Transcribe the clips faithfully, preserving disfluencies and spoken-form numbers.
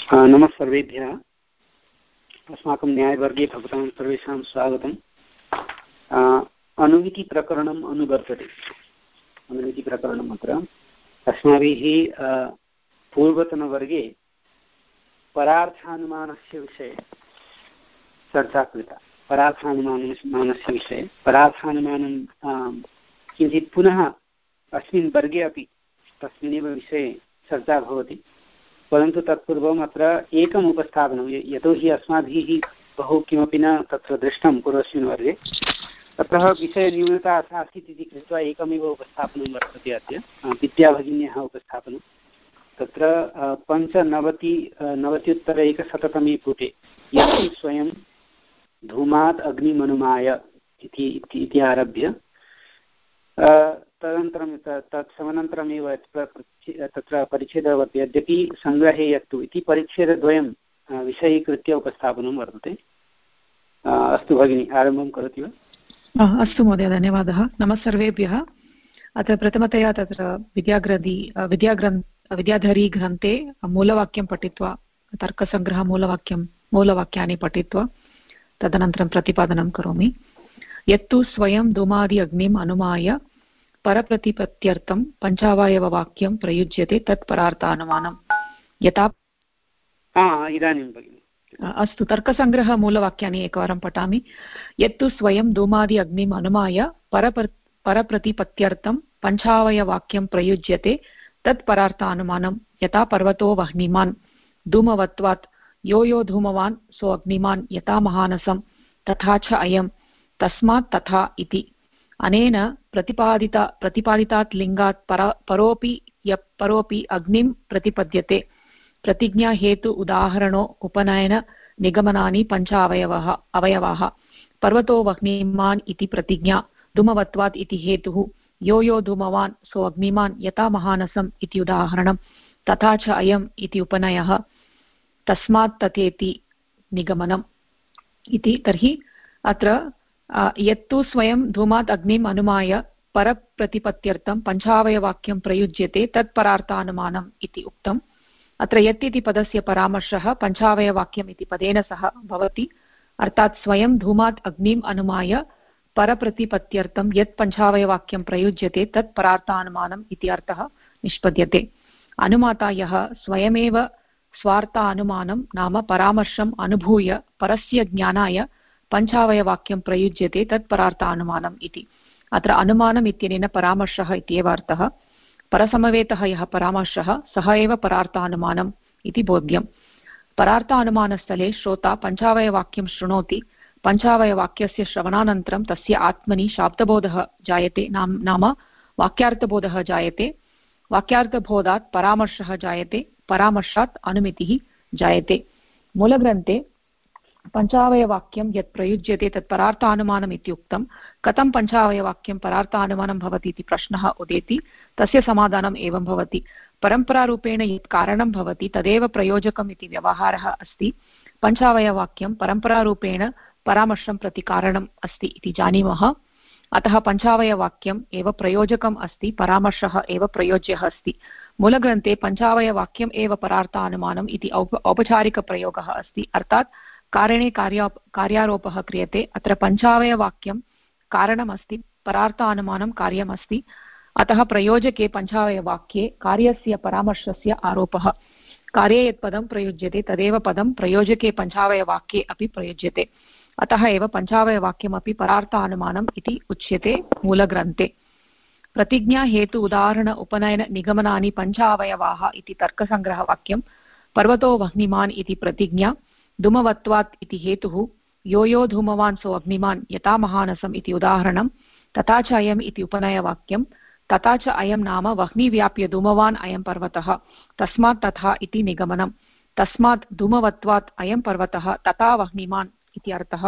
नमः सर्वेभ्यः। अस्माकं न्यायवर्गे भवतां सर्वेषां स्वागतम्। अनुमितिप्रकरणम् अनुवर्तते। अनुमितिप्रकरणम् अत्र अस्माभिः पूर्वतनवर्गे परार्थानुमानस्य विषये चर्चा कृता। परार्थानुमानस्य विषये परार्थानुमानं किञ्चित् पुनः अस्मिन् वर्गे अपि तस्मिन्नेव विषये चर्चा भवति, परन्तु तत्पूर्वम् अत्र एकम् उपस्थापनं, यतोहि अस्माभिः बहु किमपि न तत्र दृष्टं पूर्वस्मिन् वर्गे, तत्र विषयन्यूनता आसीत् इति कृत्वा एकमेव उपस्थापनं वर्तते अद्य, विद्याभगिन्याः उपस्थापनं। तत्र पञ्चनवति नवत्युत्तर एकशततमे पुटे यत् स्वयं धूमात् अग्निमनुमाय इति आरभ्य तदनन्तरं तत्समनन्तरमेव तत्र परिच्छेदः वर्तते। यद्यपि सङ्ग्रहे यत्तु इति परिच्छेदद्वयं विषयीकृत्य उपस्थापनं वर्तते। अस्तु भगिनी, आरम्भं करोति वा? अस्तु महोदय, धन्यवादः। नमः सर्वेभ्यः। अत्र प्रथमतया तत्र विद्याग्रन्थि विद्याग्रन् विद्याधरी ग्रन्थे मूलवाक्यं पठित्वा तर्कसङ्ग्रहमूलवाक्यं मूलवाक्यानि पठित्वा तदनन्तरं प्रतिपादनं करोमि। यत्तु स्वयं धूमादि अग्निम् अनुमाय परप्रतिपत्त्यर्थं पञ्चावयववाक्यं प्रयुज्यते तत् परार्थानुमानं। यथा इदानीं भगिनि अस्तु, तर्कसङ्ग्रहमूलवाक्यानि एकवारं पठामि। यत्तु स्वयं धूमादि अग्निम् अनुमाय परप्र परप्रतिपत्त्यर्थं पञ्चावयववाक्यं प्रयुज्यते तत् परार्थानुमानं। यथा पर्वतो वह्निमान् धूमवत्वात्, यो यो धूमवान् सो अग्निमान् यथा महानसं, तथा च अयं तस्मात् तथा इति। अनेन प्रतिपादिता प्रतिपादितात् लिङ्गात् पर परोपि यः परोपि अग्निं प्रतिपद्यते। प्रतिज्ञा हेतु उदाहरणो उपनयन निगमनानि पञ्च अवयवः अवयवाः। पर्वतो वह्निमान् इति प्रतिज्ञा, धूमवत्वात् इति हेतुः, यो यो धूमवान् सो अग्निमान् यथा महानसम् इति उदाहरणं, तथा च अयम् इति उपनयः, तस्मात् तथेति निगमनम् इति। तर्हि अत्र यत्तु स्वयं धूमात् अग्निम् अनुमाय परप्रतिपत्त्यर्थं पञ्चावयवाक्यं प्रयुज्यते तत् परार्थानुमानम् इति उक्तम्। अत्र यत् इति पदस्य परामर्शः पञ्चावयवाक्यम् इति पदेन सह भवति, अर्थात् स्वयं धूमात् अग्निम् अनुमाय परप्रतिपत्त्यर्थं यत् पञ्चावयवाक्यं प्रयुज्यते तत् परार्थानुमानम् इति अर्थः निष्पद्यते। अनुमाता यः स्वयमेव स्वार्थानुमानं नाम परामर्शम् अनुभूय परस्य ज्ञानाय पञ्चावयवाक्यं प्रयुज्यते तत् परार्थानुमानम् इति। अत्र अनुमानम् इत्यनेन परामर्शः इत्येव अर्थः। परसमवेतः यः परामर्शः सः एव परार्थानुमानम् इति बोध्यम्। परार्थानुमानस्थले श्रोता पञ्चावयवाक्यं शृणोति। पञ्चावयवाक्यस्य श्रवणानन्तरं तस्य आत्मनि शाब्दबोधः जायते, नाम नाम वाक्यार्थबोधः जायते। वाक्यार्थबोधात् परामर्शः जायते, परामर्शात् अनुमितिः जायते। मूलग्रन्थे पञ्चावयवाक्यं यत् प्रयुज्यते तत् परार्थानुमानम् इति उक्तं। कथं पञ्चावयवाक्यं परार्थानुमानं भवति इति प्रश्नः उदेति। तस्य समाधानम् एवं भवति। परम्परारूपेण यत् कारणं भवति तदेव प्रयोजकम् इति व्यवहारः अस्ति। पञ्चावयवाक्यं परम्परारूपेण परामर्शं प्रति कारणम् अस्ति इति जानीमः। अतः पञ्चावयवाक्यम् एव प्रयोजकम् अस्ति, परामर्शः एव प्रयोज्यः अस्ति। मूलग्रन्थे पञ्चावयवाक्यम् एव परार्थानुमानम् इति औप औपचारिकप्रयोगः अस्ति, अर्थात् कारणे कार्या कार्यारोपः क्रियते। अत्र पञ्चावयवाक्यं कारणमस्ति, परार्थानुमानं कार्यमस्ति। अतः प्रयोजके पञ्चावयवाक्ये कार्यस्य परामर्शस्य आरोपः। कार्ये यत् पदं प्रयुज्यते तदेव पदं प्रयोजके पञ्चावयवाक्ये अपि प्रयुज्यते। अतः एव पञ्चावयवाक्यमपि परार्थानुमानम् इति उच्यते मूलग्रन्थे। प्रतिज्ञा हेतु उदाहरण उपनयन निगमनानि पञ्चावयवाः इति तर्कसङ्ग्रहवाक्यं। पर्वतो वह्निमान् इति प्रतिज्ञा, धूमवत्वात् इति हेतुः, यो यो धूमवान् सो अग्निमान् यथा महानसम् इति उदाहरणं, तथा च अयम् इति उपनयवाक्यं। तथा च अयं नाम वह्निव्याप्य धूमवान् अयं पर्वतः, तस्मात् तथा इति निगमनं। तस्मात् धूमवत्वात् अयं पर्वतः तथा वह्निमान् इति अर्थः।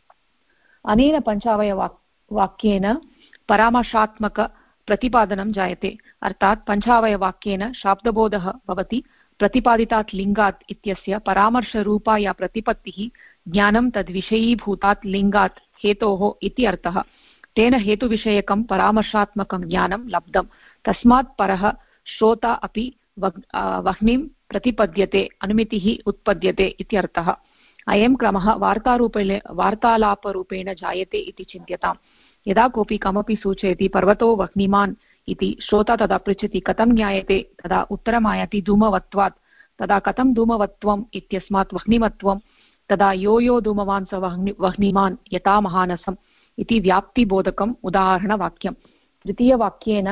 अनेन पञ्चावयवाक् वाक्येन परामर्शात्मक प्रतिपादनं जायते, अर्थात् पञ्चावयवाक्येन शाब्दबोधः भवति। प्रतिपादितात् लिङ्गात् इत्यस्य परामर्शरूपा या प्रतिपत्तिः ज्ञानं तद्विषयीभूतात् लिङ्गात् हेतोः इति अर्थः। तेन हेतुविषयकं परामर्शात्मकं ज्ञानं लब्धं। तस्मात् परः श्रोता अपि वह्निं प्रतिपद्यते अनुमितिः उत्पद्यते इत्यर्थः। अयं क्रमः वार्तारूपेण वार्तालापरूपेण जायते इति चिन्त्यताम्। यदा कोऽपि कमपि सूचयति पर्वतो वह्निमान् इति श्रोता तदा पृच्छति कथं ज्ञायते, तदा उत्तरमायाति धूमवत्वात्। तदा कथं धूमवत्वम् इत्यस्मात् वह्निमत्वं, तदा यो यो धूमवान् स वह्नि वह्निमान् यथा महानसम् इति व्याप्तिबोधकम् उदाहरणवाक्यम्। तृतीयवाक्येन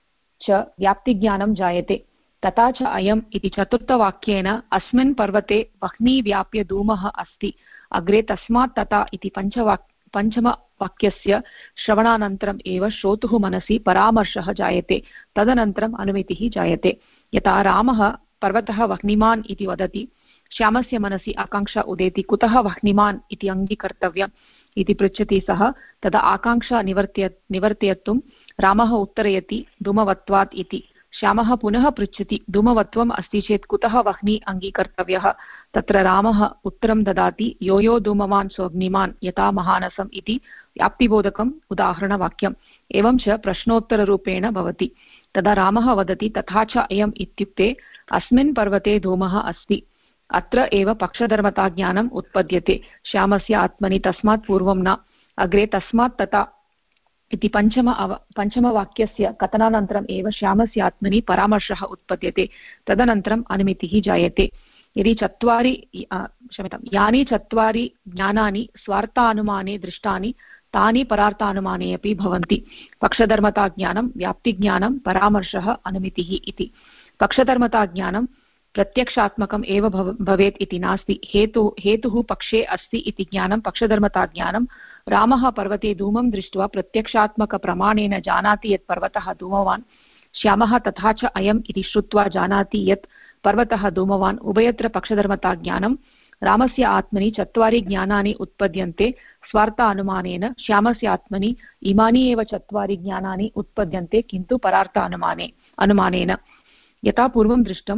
च व्याप्तिज्ञानं जायते। तथा च अयम् इति चतुर्थवाक्येन अस्मिन् पर्वते वह्नि व्याप्य धूमः अस्ति अग्रे तस्मात् तथा इति पञ्चवाक् पञ्चमवाक्यस्य श्रवणानन्तरम् एव श्रोतुः मनसि परामर्शः जायते, तदनन्तरम् अनुमितिः जायते। यथा रामः पर्वतः वह्निमान् इति वदति, श्यामस्य मनसि आकाङ्क्षा उदेति कुतः वह्निमान् इति अङ्गीकर्तव्यम् इति पृच्छति सः, तदा आकाङ्क्षा निवर्त्य निवर्तयितुं रामः उत्तरयति धूमवत्वात् इति। श्यामः पुनः पृच्छति धूमवत्वम् अस्ति चेत् कुतः वह्नि अङ्गीकर्तव्यः, तत्र रामः उत्तरं ददाति यो यो धूमवान् सोऽग्निमान् यथा महानसम् इति व्याप्तिबोधकम् उदाहरणवाक्यम्। एवं च प्रश्नोत्तररूपेण भवति। तदा रामः वदति तथा च अयम् इत्युक्ते अस्मिन् पर्वते धूमः अस्ति। अत्र एव पक्षधर्मताज्ञानम् उत्पद्यते। श्यामस्य आत्मनि तस्मात् पूर्वं न, अग्रे तस्मात् तथा इति पञ्चम अव पञ्चमवाक्यस्य कथनानन्तरम् एव श्यामस्य आत्मनि परामर्शः उत्पद्यते, तदनन्तरम् अनुमितिः जायते। यदि चत्वारि क्षम्यतां यानि चत्वारि ज्ञानानि स्वार्थानुमाने दृष्टानि तानि परार्थानुमाने अपि भवन्ति। पक्षधर्मताज्ञानं, व्याप्तिज्ञानं, परामर्शः, अनुमितिः इति। पक्षधर्मताज्ञानं प्रत्यक्षात्मकम् एव भवेत् इति नास्ति। हेतु हेतुः पक्षे अस्ति इति ज्ञानं पक्षधर्मताज्ञानं। रामः पर्वते धूमं दृष्ट्वा प्रत्यक्षात्मकप्रमाणेन जानाति यत् पर्वतः धूमवान्। श्यामः तथा च अयम् इति श्रुत्वा जानाति यत् पर्वतः धूमवान्। उभयत्र पक्षधर्मताज्ञानं। रामस्य आत्मनि चत्वारि ज्ञानानि उत्पद्यन्ते स्वार्थानुमानेन, श्यामस्य आत्मनि इमानि एव चत्वारि ज्ञानानि उत्पद्यन्ते किन्तु परार्थानुमाने अनुमानेन। यथा पूर्वं दृष्टं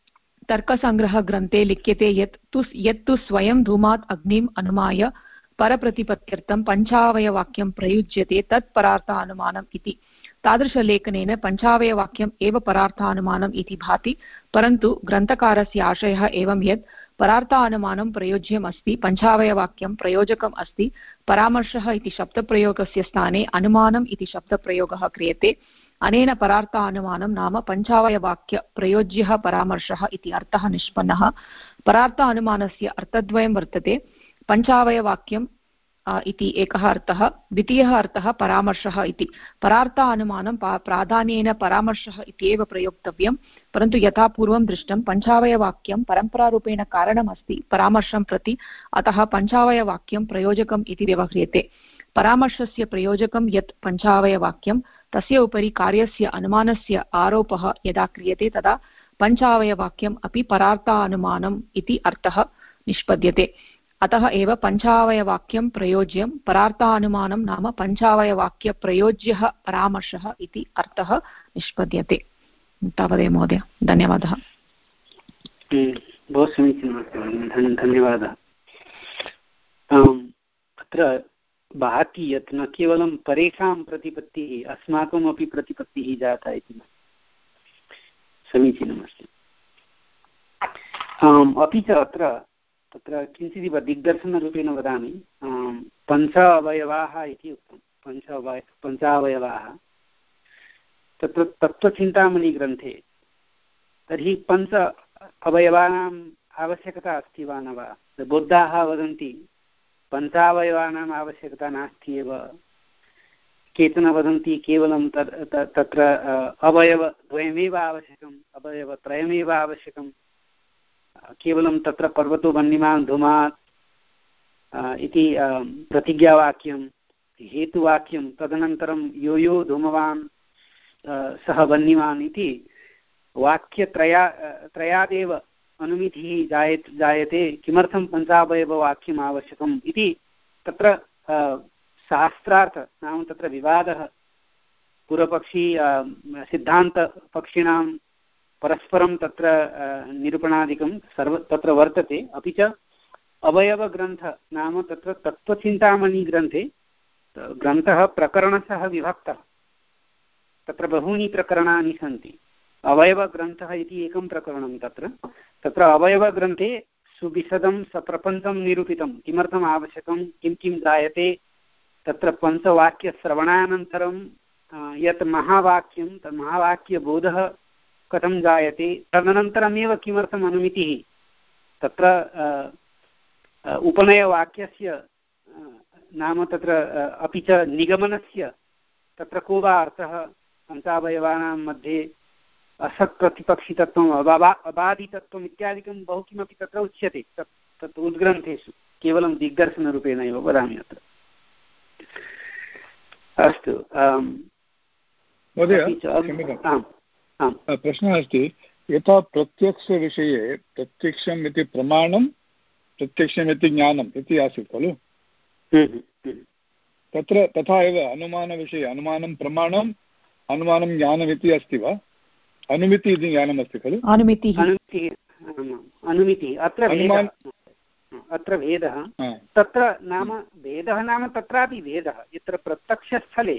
तर्कसङ्ग्रहग्रन्थे लिख्यते यत् तु यत्तु स्वयं धूमात् अग्निम् अनुमाय परप्रतिपत्त्यर्थं पञ्चावयवाक्यं प्रयुज्यते तत् परार्थानुमानम् इति। तादृशलेखनेन पञ्चावयवाक्यम् एव परार्थानुमानम् इति भाति, परन्तु ग्रन्थकारस्य आशयः एवं यत् परार्थानुमानं प्रयोज्यम् अस्ति, पञ्चावयवाक्यं प्रयोजकम् अस्ति। परामर्शः इति शब्दप्रयोगस्य स्थाने अनुमानम् इति शब्दप्रयोगः क्रियते। अनेन परार्थानुमानं नाम पञ्चावयवाक्यप्रयोज्यः परामर्शः इति अर्थः निष्पन्नः। परार्थानुमानस्य अर्थद्वयं वर्तते। पञ्चावयवाक्यम् इति एकः अर्थः, द्वितीयः अर्थः परामर्शः इति। परार्थानुमानं प्राधान्येन परामर्शः इत्येव प्रयोक्तव्यं, परन्तु यथा पूर्वं दृष्टं पञ्चावयवाक्यं परम्परारूपेण कारणमस्ति परामर्शं प्रति, अतः पञ्चावयवाक्यं प्रयोजकम् इति व्यवह्रियते। परामर्शस्य प्रयोजकं यत् पञ्चावयवाक्यं तस्य उपरि कार्यस्य अनुमानस्य आरोपः यदा क्रियते तदा पञ्चावयवाक्यम् अपि परार्थानुमानम् इति अर्थः निष्पद्यते। अतः एव पञ्चावयवाक्यं प्रयोज्यं, परार्थानुमानं नाम पञ्चावयवाक्यप्रयोज्यः परामर्शः इति अर्थः निष्पद्यते। तावदेव महोदय, धन्यवादः। बहु समीचीनमस्ति, धन्यवादः। अत्र भाति यत् न केवलं परेषां प्रतिपत्तिः अस्माकमपि प्रतिपत्तिः जाता इति समीचीनमस्ति। अपि च अत्र तत्र किञ्चिदिव दिग्दर्शनरूपेण वदामि। पञ्च अवयवाः इति उक्तं, पञ्च अवय पञ्चावयवाः तत्र तत्त्वचिन्तामणिग्रन्थे। तर्हि पञ्च अवयवानाम् आवश्यकता अस्ति वा न वा? बौद्धाः वदन्ति पञ्चावयवानाम् आवश्यकता नास्ति एव। केचन वदन्ति केवलं तत्र अवयवद्वयमेव आवश्यकम्, अवयवत्रयमेव आवश्यकं, केवलं तत्र पर्वतो वह्निमान् धूमात् इति प्रतिज्ञावाक्यं, हेतुवाक्यं, तदनन्तरं यो यो धूमवान् सः वह्निमान् इति वाक्यत्रया त्रयादेव अनुमितिः जायते जायते किमर्थं पञ्चावयववाक्यम् आवश्यकम् इति तत्र शास्त्रार्थ नाम तत्र विवादः पूर्वपक्षी सिद्धान्तपक्षिणां परस्परं तत्र निरूपणादिकं सर्व तत्र वर्तते। अपि च अवयवग्रन्थ नाम तत्र तत्त्वचिन्तामणिग्रन्थे ग्रन्थः प्रकरणशः विभक्तः, तत्र बहूनि प्रकरणानि सन्ति। अवयवग्रन्थः इति एकं प्रकरणं तत्र तत्र अवयवग्रन्थे सुविशदं सप्रपञ्चं निरूपितं किमर्थम् आवश्यकं किं किं जायते तत्र पञ्चवाक्यश्रवणानन्तरं यत् महावाक्यं तत् महावाक्यबोधः कथं जायते तदनन्तरमेव किमर्थम् अनुमितिः तत्र उपनयवाक्यस्य नाम तत्र अपि च निगमनस्य तत्र को वा अर्थः पञ्चावयवानां मध्ये असत्प्रतिपक्षितत्वम् अबा अबाधितत्वम् इत्यादिकं बहु किमपि तत्र उच्यते तत् तत् उद्ग्रन्थेषु केवलं दिग्दर्शनरूपेण एव वदामि अत्र अस्तु महोदय प्रश्नः अस्ति यथा प्रत्यक्षविषये प्रत्यक्षम् इति प्रमाणं प्रत्यक्षम् इति ज्ञानम् इति आसीत् खलु तत्र तथा एव अनुमानविषये अनुमानं प्रमाणम् अनुमानं ज्ञानमिति अस्ति वा अनुमिति इति ज्ञानमस्ति खलु अनुमितिः अनुमितिः अत्र अत्र भेदः तत्र नाम भेदः नाम तत्रापि भेदः यत्र प्रत्यक्षस्थले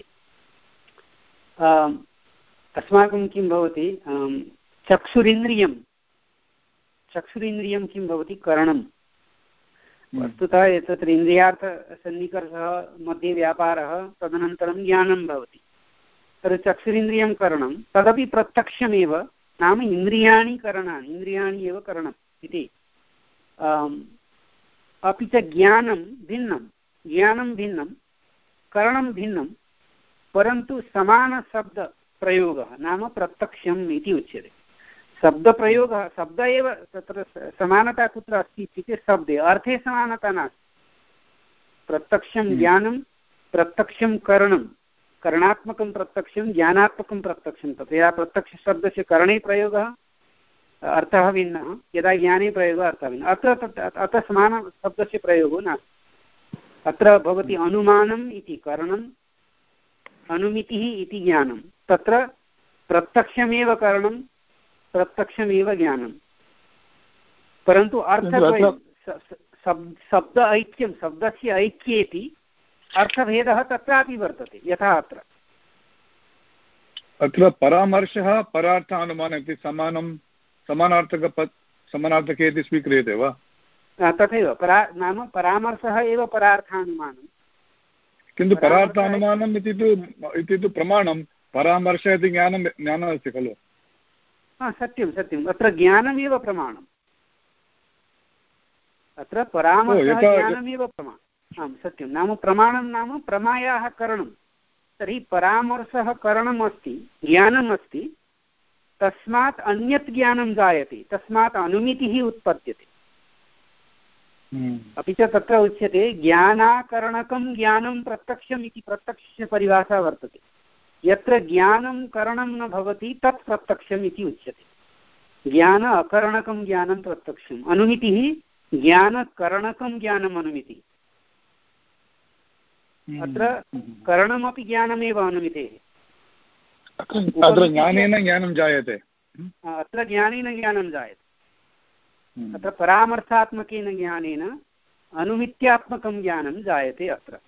अस्माकं किं भवति चक्षुरिन्द्रियं चक्षुरिन्द्रियं किं भवति करणं वस्तुतः तत्र इन्द्रियार्थसन्निकर्षः मध्ये व्यापारः तदनन्तरं ज्ञानं भवति तर्हि चक्षुरिन्द्रियं करणं तदपि प्रत्यक्षमेव नाम इन्द्रियाणि करणानि इन्द्रियाणि एव करणम् इति अपि च ज्ञानं भिन्नं ज्ञानं भिन्नं करणं भिन्नं परन्तु समानशब्दप्रयोगः नाम प्रत्यक्षम् इति उच्यते शब्दप्रयोगः शब्द एव तत्र समानता कुत्र अस्ति इत्युक्ते शब्दे अर्थे समानता नास्ति प्रत्यक्षं ज्ञानं प्रत्यक्षं करणं करणात्मकं प्रत्यक्षं ज्ञानात्मकं प्रत्यक्षं तत् यदा प्रत्यक्षशब्दस्य करणे प्रयोगः अर्थः भिन्नः यदा ज्ञाने प्रयोगः अर्थः भिन्नः अत्र तत् अतः समानशब्दस्य प्रयोगो नास्ति अत्र भवति अनुमानम् इति करणम् अनुमितिः इति ज्ञानं तत्र प्रत्यक्षमेव करणं प्रत्यक्षमेव ज्ञानं परन्तु अर्थद्वयं शब्द ऐक्यं शब्दस्य ऐक्येति अर्थभेदः तत्रापि वर्तते यथा अत्र अत्र परामर्शः परार्थानुमानम् इति समानं समानार्थक समानार्थके इति स्वीक्रियते वा तथैव परा नाम परामर्शः एव परार्थानुमानं किन्तु परार्थानुमानम् इति तु इति तु प्रमाणं परामर्शः इति ज्ञानं ज्ञानमस्ति खलु हा सत्यं सत्यम् अत्र ज्ञानमेव प्रमाणम् अत्र परामर्शः ज्ञानमेव प्रमाणम् आं सत्यं नाम प्रमाणं नाम प्रमायाः करणं तर्हि परामर्शः करणम् अस्ति ज्ञानम् अस्ति तस्मात् अन्यत् ज्ञानं जायते तस्मात् अनुमितिः उत्पद्यते अपि च तत्र उच्यते ज्ञानाकरणकं ज्ञानं प्रत्यक्षम् इति प्रत्यक्षस्य परिभाषा वर्तते यत्र ज्ञानं करणं न भवति तत् प्रत्यक्षम् इति उच्यते ज्ञान अकरणकं ज्ञानं प्रत्यक्षम् अनुमितिः ज्ञानकरणकं ज्ञानम् अनुमितिः अत्र करणमपि ज्ञानमेव अनुमितेः अत्र ज्ञानेन ज्ञानं जायते अत्र ज्ञानेन ज्ञानं जायते अत्र परामर्थात्मकेन ज्ञानेन अनुमित्यात्मकं ज्ञानं जायते अत्र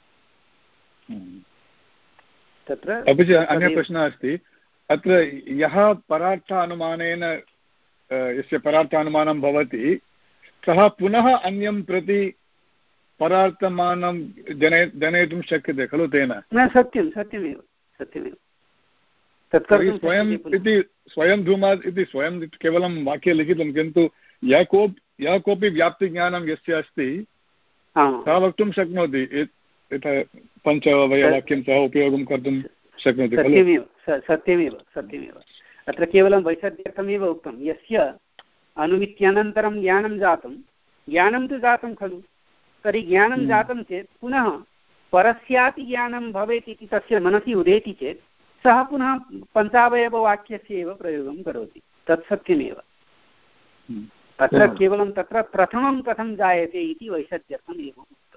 तत्र अपि च अन्यः प्रश्नः अस्ति अत्र यः परार्थानुमानेन यस्य परार्थानुमानं भवति सः पुनः अन्यं प्रति परार्थमानं जने जनयितुं शक्यते खलु तेन न सत्यं सत्यमेव सत्यमेव तर्हि स्वयम् इति स्वयं धूमात् इति स्वयं केवलं वाक्ये लिखितं किन्तु यः कोप् यः कोऽपि व्याप्तिज्ञानं यस्य अस्ति सः वक्तुं शक्नोति यथा पञ्चवयवाक्यं सः उपयोगं कर्तुं शक्नोति खलु सत्यमेव सत्यमेव सत्यमेव अत्र केवलं वैषद्यर्थमेव उक्तं यस्य अनुमित्यनन्तरं ज्ञानं जातं ज्ञानं तु जातं खलु तर्हि ज्ञानं जातं चेत् पुनः परस्यापि ज्ञानं भवेत् इति तस्य मनसि उदेति चेत् सः पुनः पञ्चावयववाक्यस्य एव प्रयोगं करोति तत् सत्यमेव अत्र केवलं तत्र प्रथमं कथं जायते इति वैषद्यर्थम् एव उक्तं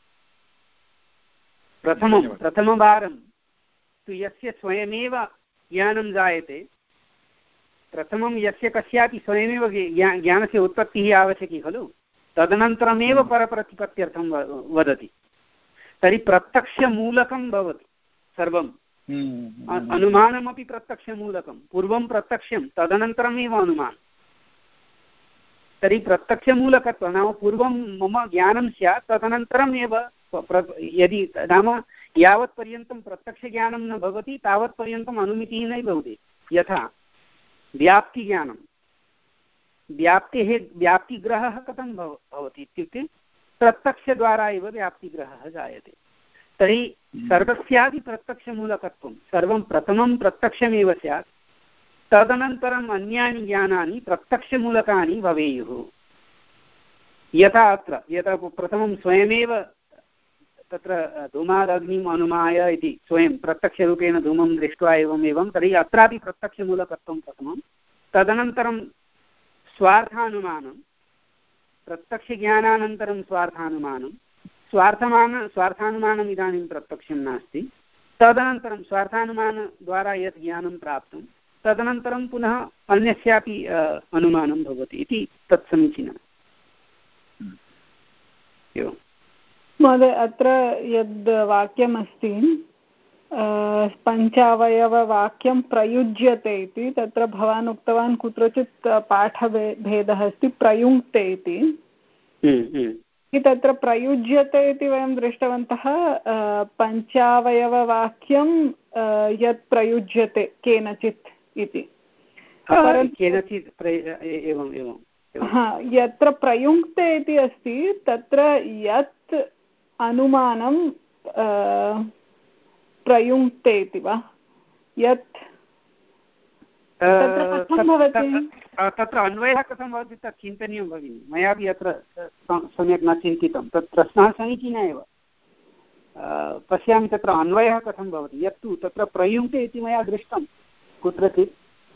प्रथमं प्रथमवारं तु यस्य स्वयमेव ज्ञानं जायते प्रथमं यस्य कस्यापि स्वयमेव ज्ञानस्य उत्पत्तिः आवश्यकी खलु तदनन्तरमेव परप्रतिपत्त्यर्थं वदति तर्हि प्रत्यक्षमूलकं भवति सर्वं अनुमानमपि प्रत्यक्षमूलकं पूर्वं प्रत्यक्षं तदनन्तरमेव अनुमानं तर्हि प्रत्यक्षमूलकत्वं नाम पूर्वं मम ज्ञानं स्यात् तदनन्तरमेव यदि नाम यावत्पर्यन्तं प्रत्यक्षज्ञानं न भवति तावत्पर्यन्तम् अनुमितिः न भवति यथा व्याप्तिज्ञानं व्याप्तेः व्याप्तिग्रहः कथं भव भवति इत्युक्ते प्रत्यक्षद्वारा एव व्याप्तिग्रहः जायते तर्हि सर्वस्यापि प्रत्यक्षमूलकत्वं सर्वं प्रथमं प्रत्यक्षमेव स्यात् तदनन्तरम् अन्यानि ज्ञानानि प्रत्यक्षमूलकानि भवेयुः यथा अत्र यथा प्रथमं स्वयमेव तत्र धूमादग्निम् अनुमाय इति स्वयं प्रत्यक्षरूपेण धूमं दृष्ट्वा एवम् एवं तर्हि अत्रापि प्रत्यक्षमूलकत्वं प्रथमं तदनन्तरं स्वार्थानुमानं प्रत्यक्षज्ञानानन्तरं स्वार्थानुमानं स्वार्थमान स्वार्थानुमानम् इदानीं प्रत्यक्षं नास्ति तदनन्तरं स्वार्थानुमानद्वारा यत् ज्ञानं प्राप्तं तदनन्तरं पुनः अन्यस्यापि अनुमानं भवति इति तत् समीचीनम् एवं महोदय अत्र यद् वाक्यमस्ति पञ्चावयववाक्यं प्रयुज्यते इति तत्र भवान् उक्तवान् कुत्रचित् पाठभेदः अस्ति प्रयुङ्क्ते इति तत्र प्रयुज्यते इति वयं दृष्टवन्तः पञ्चावयववाक्यं यत् प्रयुज्यते केनचित् इति हा यत्र प्रयुङ्क्ते इति अस्ति तत्र यत् अनुमानं प्रयुङ्क्ते इति वा यत् तत्र अन्वयः कथं भवति तत् चिन्तनीयं भगिनि मयापि अत्र सम्यक् न चिन्तितं तत् प्रश्नः समीचीनः एव पश्यामि तत्र अन्वयः कथं भवति यत्तु तत्र प्रयुङ्क्ते इति मया दृष्टं कुत्रचित्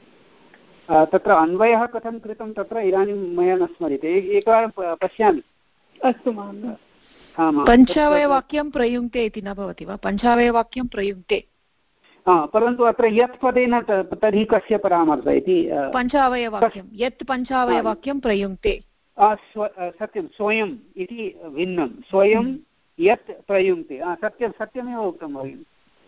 तत्र अन्वयः कथं कृतं तत्र इदानीं मया न स्मर्यते एकवारं पश्यामि अस्तु महोदय पञ्चावयवाक्यं प्रयुङ्क्ते इति न भवति वा पञ्चावयवाक्यं प्रयुङ्क्ते परन्तु अत्र यत् पदेन तर्हि कस्य परामर्शः इति पञ्चावयवाक्यं यत् पञ्चावयवाक्यं प्रयुङ्क्ते सत्यं स्वयम् इति भिन्नं स्वयं यत् प्रयुङ्क्ते सत्यं सत्यमेव उक्तं भगिनि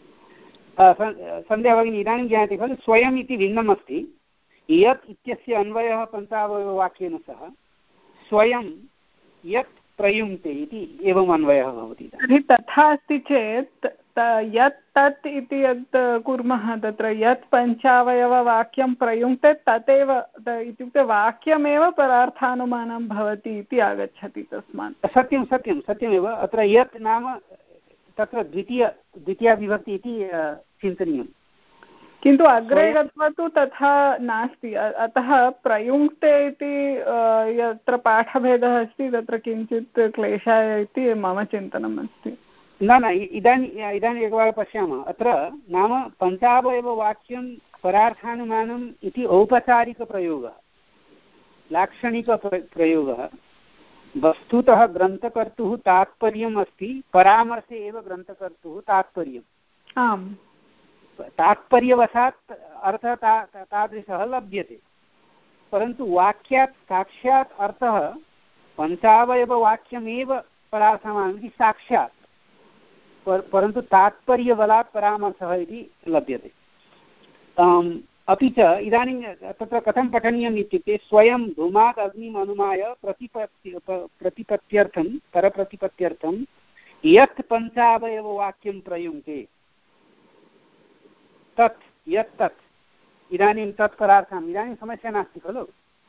सन्ध्या भगिनी इदानीं ज्ञायते खलु स्वयम् इति भिन्नम् अस्ति यत् इत्यस्य अन्वयः पञ्चावयववाक्येन सह स्वयं यत् प्रयुङ्क्ते इति एवम् अन्वयः भवति तर्हि तथा अस्ति चेत् यत् तत् इति यत् कुर्मः तत्र यत् पञ्चावयववाक्यं प्रयुङ्क्ते तदेव इत्युक्ते वाक्यमेव परार्थानुमानं भवति इति आगच्छति तस्मात् सत्यं सत्यं सत्यमेव अत्र यत् नाम तत्र द्वितीय द्वितीया विभक्ति इति चिन्तनीयं किन्तु अग्रे गत्वा तु तथा नास्ति अतः प्रयुङ्क्ते इति यत्र पाठभेदः अस्ति तत्र किञ्चित् क्लेशाय इति मम चिन्तनम् अस्ति न न इदानीं इदानीम् एकवारं पश्यामः अत्र नाम पञ्चावयववाक्यं परार्थानुमानम् इति औपचारिकप्रयोगः लाक्षणिकप्रयोगः वस्तुतः ग्रन्थकर्तुः तात्पर्यम् अस्ति परामर्शे एव ग्रन्थकर्तुः तात्पर्यम् आम् तात्पर्यवशात् अर्थः ता तादृशः लभ्यते परन्तु वाक्यात् साक्षात् अर्थः पञ्चावयववाक्यमेव परार्थमानम् इति साक्षात् पर, परन्तु तात्पर्यबलात् परामर्शः इति लभ्यते अपि च इदानीं तत्र कथं पठनीयम् इत्युक्ते स्वयं धूमात् अग्निम् अनुमाय प्रतिपत्ति प्रतिपत्त्यर्थं परप्रतिपत्त्यर्थं यत् पञ्चावयववाक्यं प्रयुङ्क्ते तत् यत् तत् इदानीं तत् परार्थम् इदानीं समस्या नास्ति खलु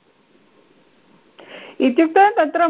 इत्युक्ते तत्र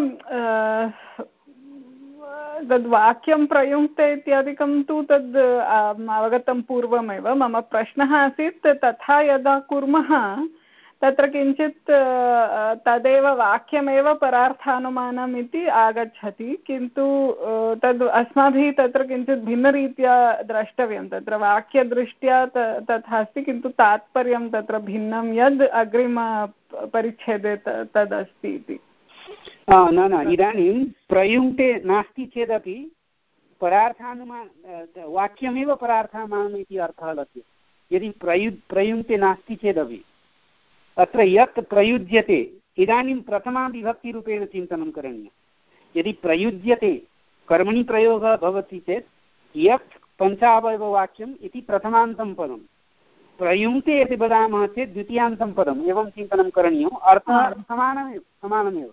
तद् वाक्यं प्रयुङ्क्ते इत्यादिकं तु तद् अवगतं पूर्वमेव मम प्रश्नः आसीत् तथा यदा कुर्मः तत्र किञ्चित् तदेव वाक्यमेव परार्थानुमानम् इति आगच्छति किन्तु तद् अस्माभिः तत्र किञ्चित् भिन्नरीत्या द्रष्टव्यं तत्र वाक्यदृष्ट्या तथा अस्ति किन्तु तात्पर्यं तत्र भिन्नं यद् अग्रिमपरिच्छेदे तदस्ति इति न न इदानीं प्रयुङ्क्ते नास्ति चेदपि परार्थानुमान वाक्यमेव परार्थानुमानम् इति अर्थः लभ्यते यदि प्रयु प्रयुङ्क्ते नास्ति चेदपि अत्र यत् प्रयुज्यते इदानीं प्रथमा विभक्तिरूपेण चिन्तनं करणीयं यदि प्रयुज्यते कर्मणि प्रयोगः भवति चेत् यत् पञ्चावयववाक्यम् इति प्रथमान्तं पदं, प्रयुङ्क्ते यदि वदामः चेत् द्वितीयान्तं पदम्, एवं चिन्तनं करणीयम्। अर्थः समानमेव समानमेव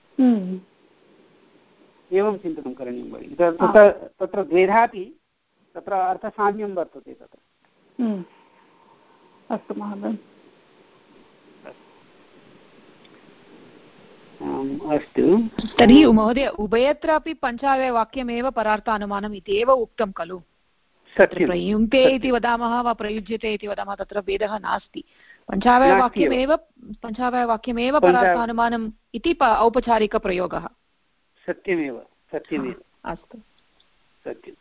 एवं चिन्तनं करणीयं भगिनि। तत्र तत्र द्वेधापि तत्र अर्थसाम्यं वर्तते तत्र। अस्तु महोदय, अस्तु। तर्हि महोदय उभयत्रापि पञ्चावयवाक्यमेव परार्थानुमानम् इति एव उक्तं खलु? प्रयुङ्क्ते इति वदामः वा प्रयुज्यते इति वदामः तत्र भेदः नास्ति। पञ्चावयवाक्यमेव पञ्चावयवाक्यमेव परार्थानुमानम् इति औपचारिकप्रयोगः। सत्यमेव सत्यमेव। अस्तु सत्यम्।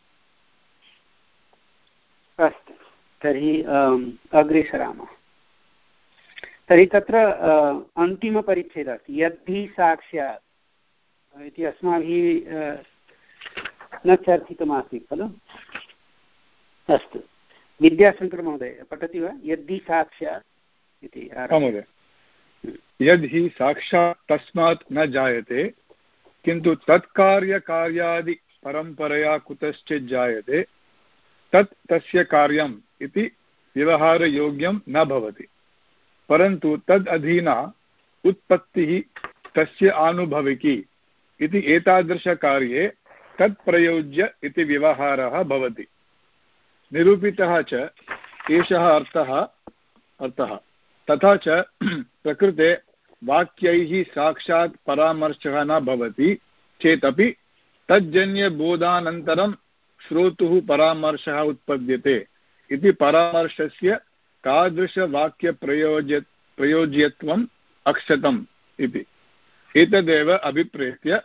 अस्तु, तर्हि अग्रे सरामः। तर्हि तत्र अन्तिमपरिच्छेदः अस्ति, यद्धि साक्षात् इति अस्माभिः न चर्चितमासीत् खलु? अस्तु, विद्याशङ्करमहोदय पठति वा? यद्धि साक्षात् इति। महोदय, यद्धि साक्षात् तस्मात् न जायते किन्तु तत्कार्यकार्यादि परम्परया कुतश्चित् जायते तत् तस्य कार्यम् इति व्यवहारयोग्यं न भवति, परन्तु तद् अधीना उत्पत्तिः तस्य आनुभविकी इति एतादृशकार्ये तत्प्रयोज्य इति व्यवहारः भवति। निरूपितः च एषः अर्थः अर्थः तथा च प्रकृते वाक्यैः साक्षात् परामर्शः न भवति चेदपि तज्जन्यबोधानन्तरं श्रोतुः परामर्शः उत्पद्यते इति परामर्शस्य तादृशवाक्यप्रयोज्य प्रयोज्यत्वम् अक्षतम् इति। एतदेव अभिप्रेत्य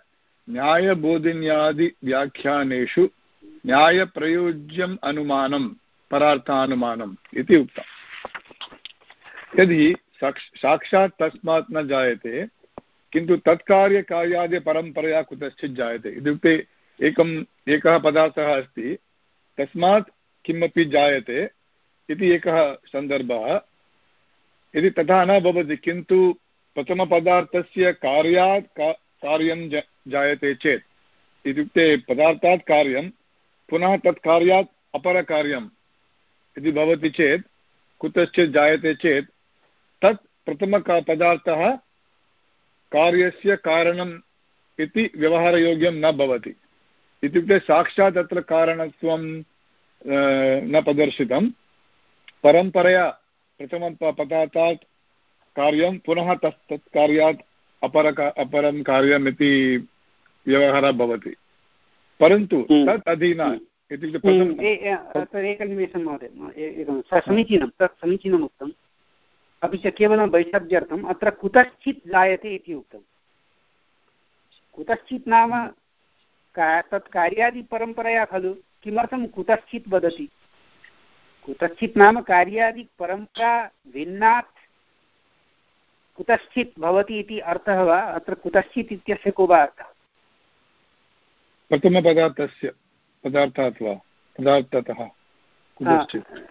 न्यायबोधिन्यादिव्याख्यानेषु न्यायप्रयोज्यम् अनुमानं परार्थानुमानम् इति उक्तम्। यदि साक्षात् तस्मात् न जायते किन्तु तत्कार्यकार्यादि परम्परया कुतश्चित् जायते, इत्युक्ते एकम् एकः पदार्थः अस्ति, तस्मात् किमपि जायते इति एकः सन्दर्भः। यदि तथा न भवति किन्तु प्रथमपदार्थस्य कार्यात् का, कार्यं जायते चेत्, इत्युक्ते पदार्थात् कार्यं पुनः तत् कार्यात् अपरकार्यं यदि भवति चेत् कुतश्चित् जायते चेत् तत् प्रथमपदार्थः कार्यस्य कारणम् इति व्यवहारयोग्यं न भवति। इत्युक्ते साक्षात् अत्र कारणत्वं न प्रदर्शितं, परम्परया प्रथमपदार्थात् कार्यं पुनः तत् तत् कार्यात् अपर अपरं कार्यम् इति व्यवहारः भवति। परन्तु तत् अधीना इत्युक्ते एकनिमेषं महोदय, समीचीनं, तत् समीचीनम् उक्तम्। अपि च केवलं वैषम्यर्थम् अत्र कुतश्चित् जायते इति उक्तं। कुतश्चित् नाम का तत् कार्यादिपरम्परया खलु, किमर्थं कुतश्चित् वदति? कुतश्चित् नाम कार्यादिपरम्परा भिन्नात् कुतश्चित् भवति इति अर्थः वा? अत्र कुतश्चित् इत्यस्य को वा अर्थः? प्रथमपदार्थस्य पदार्थात् वा पदार्थतः कुतश्चित्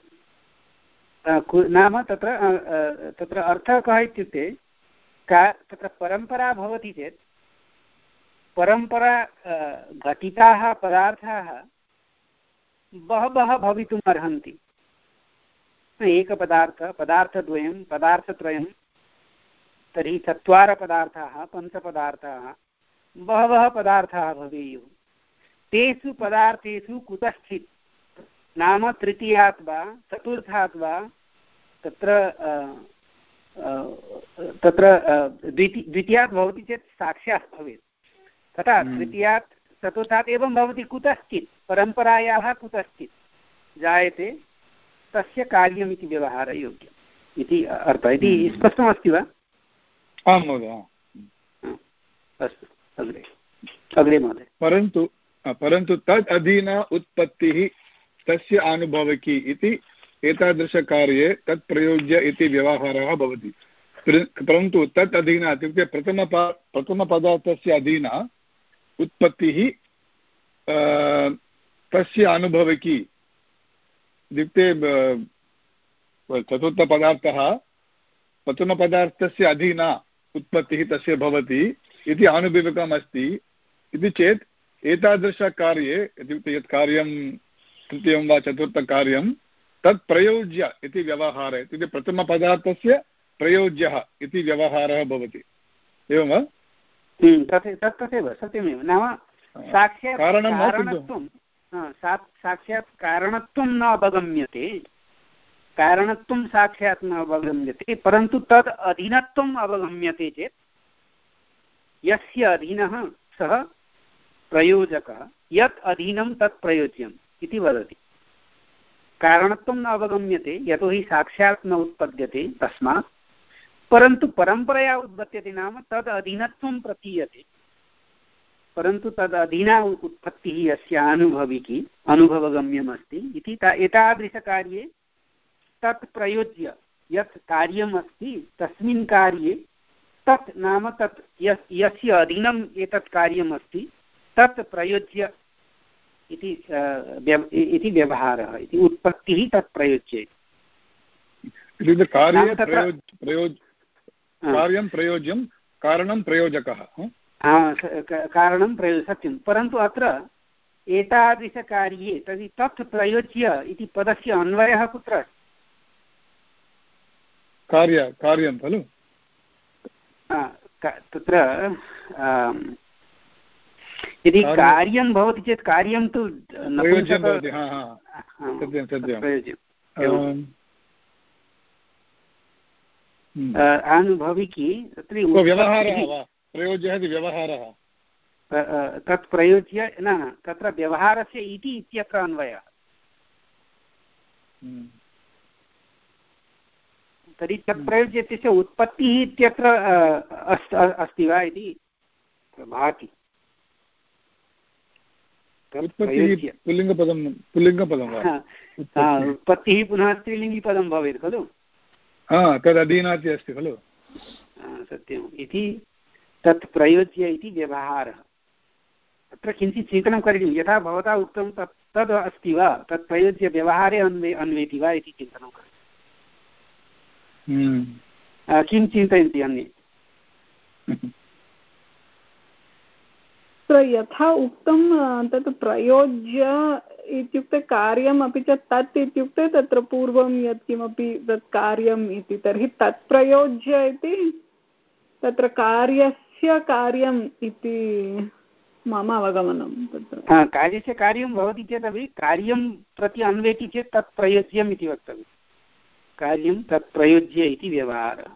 नाम तत्र तत्र अर्थः कः इत्युक्ते का तत्र परम्परा भवति चेत् परम्परा घटिताः पदार्थाः बहवः भवितुम् अर्हन्ति। एकपदार्थः पदार्थद्वयं पदार्थत्रयं तर्हि चत्वारः पदार्थाः पञ्चपदार्थाः बहवः पदार्थाः भवेयुः। तेषु पदार्थेषु कुतश्चित् नाम तृतीयात् वा चतुर्थात् वा तत्र तत्र द्विती द्वितीयात् भवति चेत् साक्षात् भवेत्, तथा तृतीयात् चतुर्थात् एवं भवति। कुतश्चित् परम्परायाः कुतश्चित् जायते तस्य कार्यम् इति व्यवहारयोग्यम् इति अर्थः। इति स्पष्टमस्ति वा? आं महोदय। अस्तु, अग्रे अग्रे महोदय। परन्तु परन्तु तद् अधीना उत्पत्तिः तस्य अनुभवकी इति एतादृशकार्ये तत् प्रयोज्य इति व्यवहारः भवति। परन्तु तत् अधीना इत्युक्ते प्रथमपा प्रथमपदार्थस्य अधीना उत्पत्तिः तस्य अनुभवकी इत्युक्ते चतुर्थपदार्थः प्रथमपदार्थस्य अधीना उत्पत्तिः तस्य भवति इति आनुभविकम् अस्ति इति चेत् एतादृशकार्ये इत्युक्ते यत् कार्यं तृतीयं वा चतुर्थकार्यं तत् प्रयोज्य इति व्यवहारः इत्युक्ते प्रथमपदार्थस्य प्रयोज्यः इति व्यवहारः भवति एवं वा? तत् तथैव सत्यमेव नाम साक्षात् कारणत्वं साक्षात् कारणत्वं न अवगम्यते कारणत्वं साक्षात् न अवगम्यते परन्तु तद् अधीनत्वम् अवगम्यते चेत् यस्य अधीनः सः प्रयोजकः यत् अधीनं तत् प्रयोज्यम् इति वदति कारणत्वं न अवगम्यते यतोहि साक्षात् न उत्पद्यते तस्मात् परन्तु परम्परया उत्पद्यते नाम तद् अधीनत्वं प्रतीयते परन्तु तद् अधीना उत्पत्तिः यस्य अनुभविकी अनुभवगम्यमस्ति इति एतादृशकार्ये तत् प्रयोज्य यत् कार्यम् अस्ति तस्मिन् कार्ये तत् नाम तत् यस्य अधीनम् एतत् कार्यम् अस्ति तत् प्रयोज्य इति इति व्यवहारः इति उत्पत्तिः तत् प्रयोज्य कार्यं प्रयोज्यं कारणं प्रयोजकः कारणं प्रयो सत्यं परन्तु अत्र एतादृशकार्ये तर्हि तत् प्रयोज्य इति पदस्य अन्वयः कुत्र अस्ति कार्य कार्यं खलु तत्र यदि कार्यं भवति चेत् कार्यं तु आनुभविकी तत्र व्यवहारः वा प्रयोज्यः इति व्यवहारः तत् प्रयोज्य न तत्र व्यवहारस्य इति इत्यत्र अन्वयः तर्हि तत् प्रयोज्य इत्यस्य उत्पत्तिः इत्यत्र अस्ति वा इति भाति पुल्लिङ्गपदं पुल्लिङ्गपदं वा उत्पत्तिः पुनः स्त्रीलिङ्गिपदं भवेत् खलु तदधीनाति अस्ति खलु सत्यम् इति तत् प्रयोज्य इति व्यवहारः अत्र किञ्चित् चिन्तनं करणीयं यथा भवता उक्तं तत् तद् अस्ति वा तत् प्रयोज्य व्यवहारे अन्वे अन्वेति वा इति चिन्तनं करणीयं किं चिन्तयन्ति अन्ये यथा उक्तं तत् प्रयोज्य इत्युक्ते कार्यम् अपि च तत् इत्युक्ते तत्र पूर्वं यत्किमपि तत् कार्यम् इति तर्हि तत् प्रयोज्य इति तत्र कार्यस्य कार्यम् इति मम अवगमनं तत्र कार्यस्य कार्यं भवति चेदपि कार्यं प्रति अन्वेति चेत् तत् प्रयोज्यम् इति वक्तव्यं कार्यं तत् प्रयोज्य इति व्यवहारः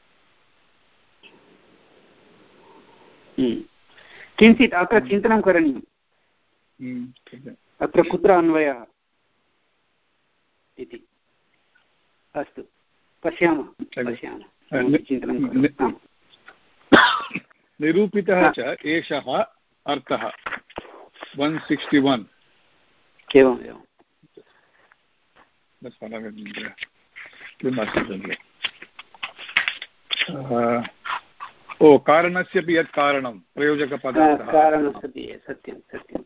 किञ्चित् अत्र चिन्तनं करणीयम् अत्र कुत्र अन्वयः इति अस्तु पश्यामः पश्यामः चिन्तनं निरूपितः च एषः अर्थः वन् सिक्स्टि वन् एवम् एवं ओ कारणस्यपि यत् कारणं प्रयोजकपदार्थः कारणस्यपि सत्यं सत्यं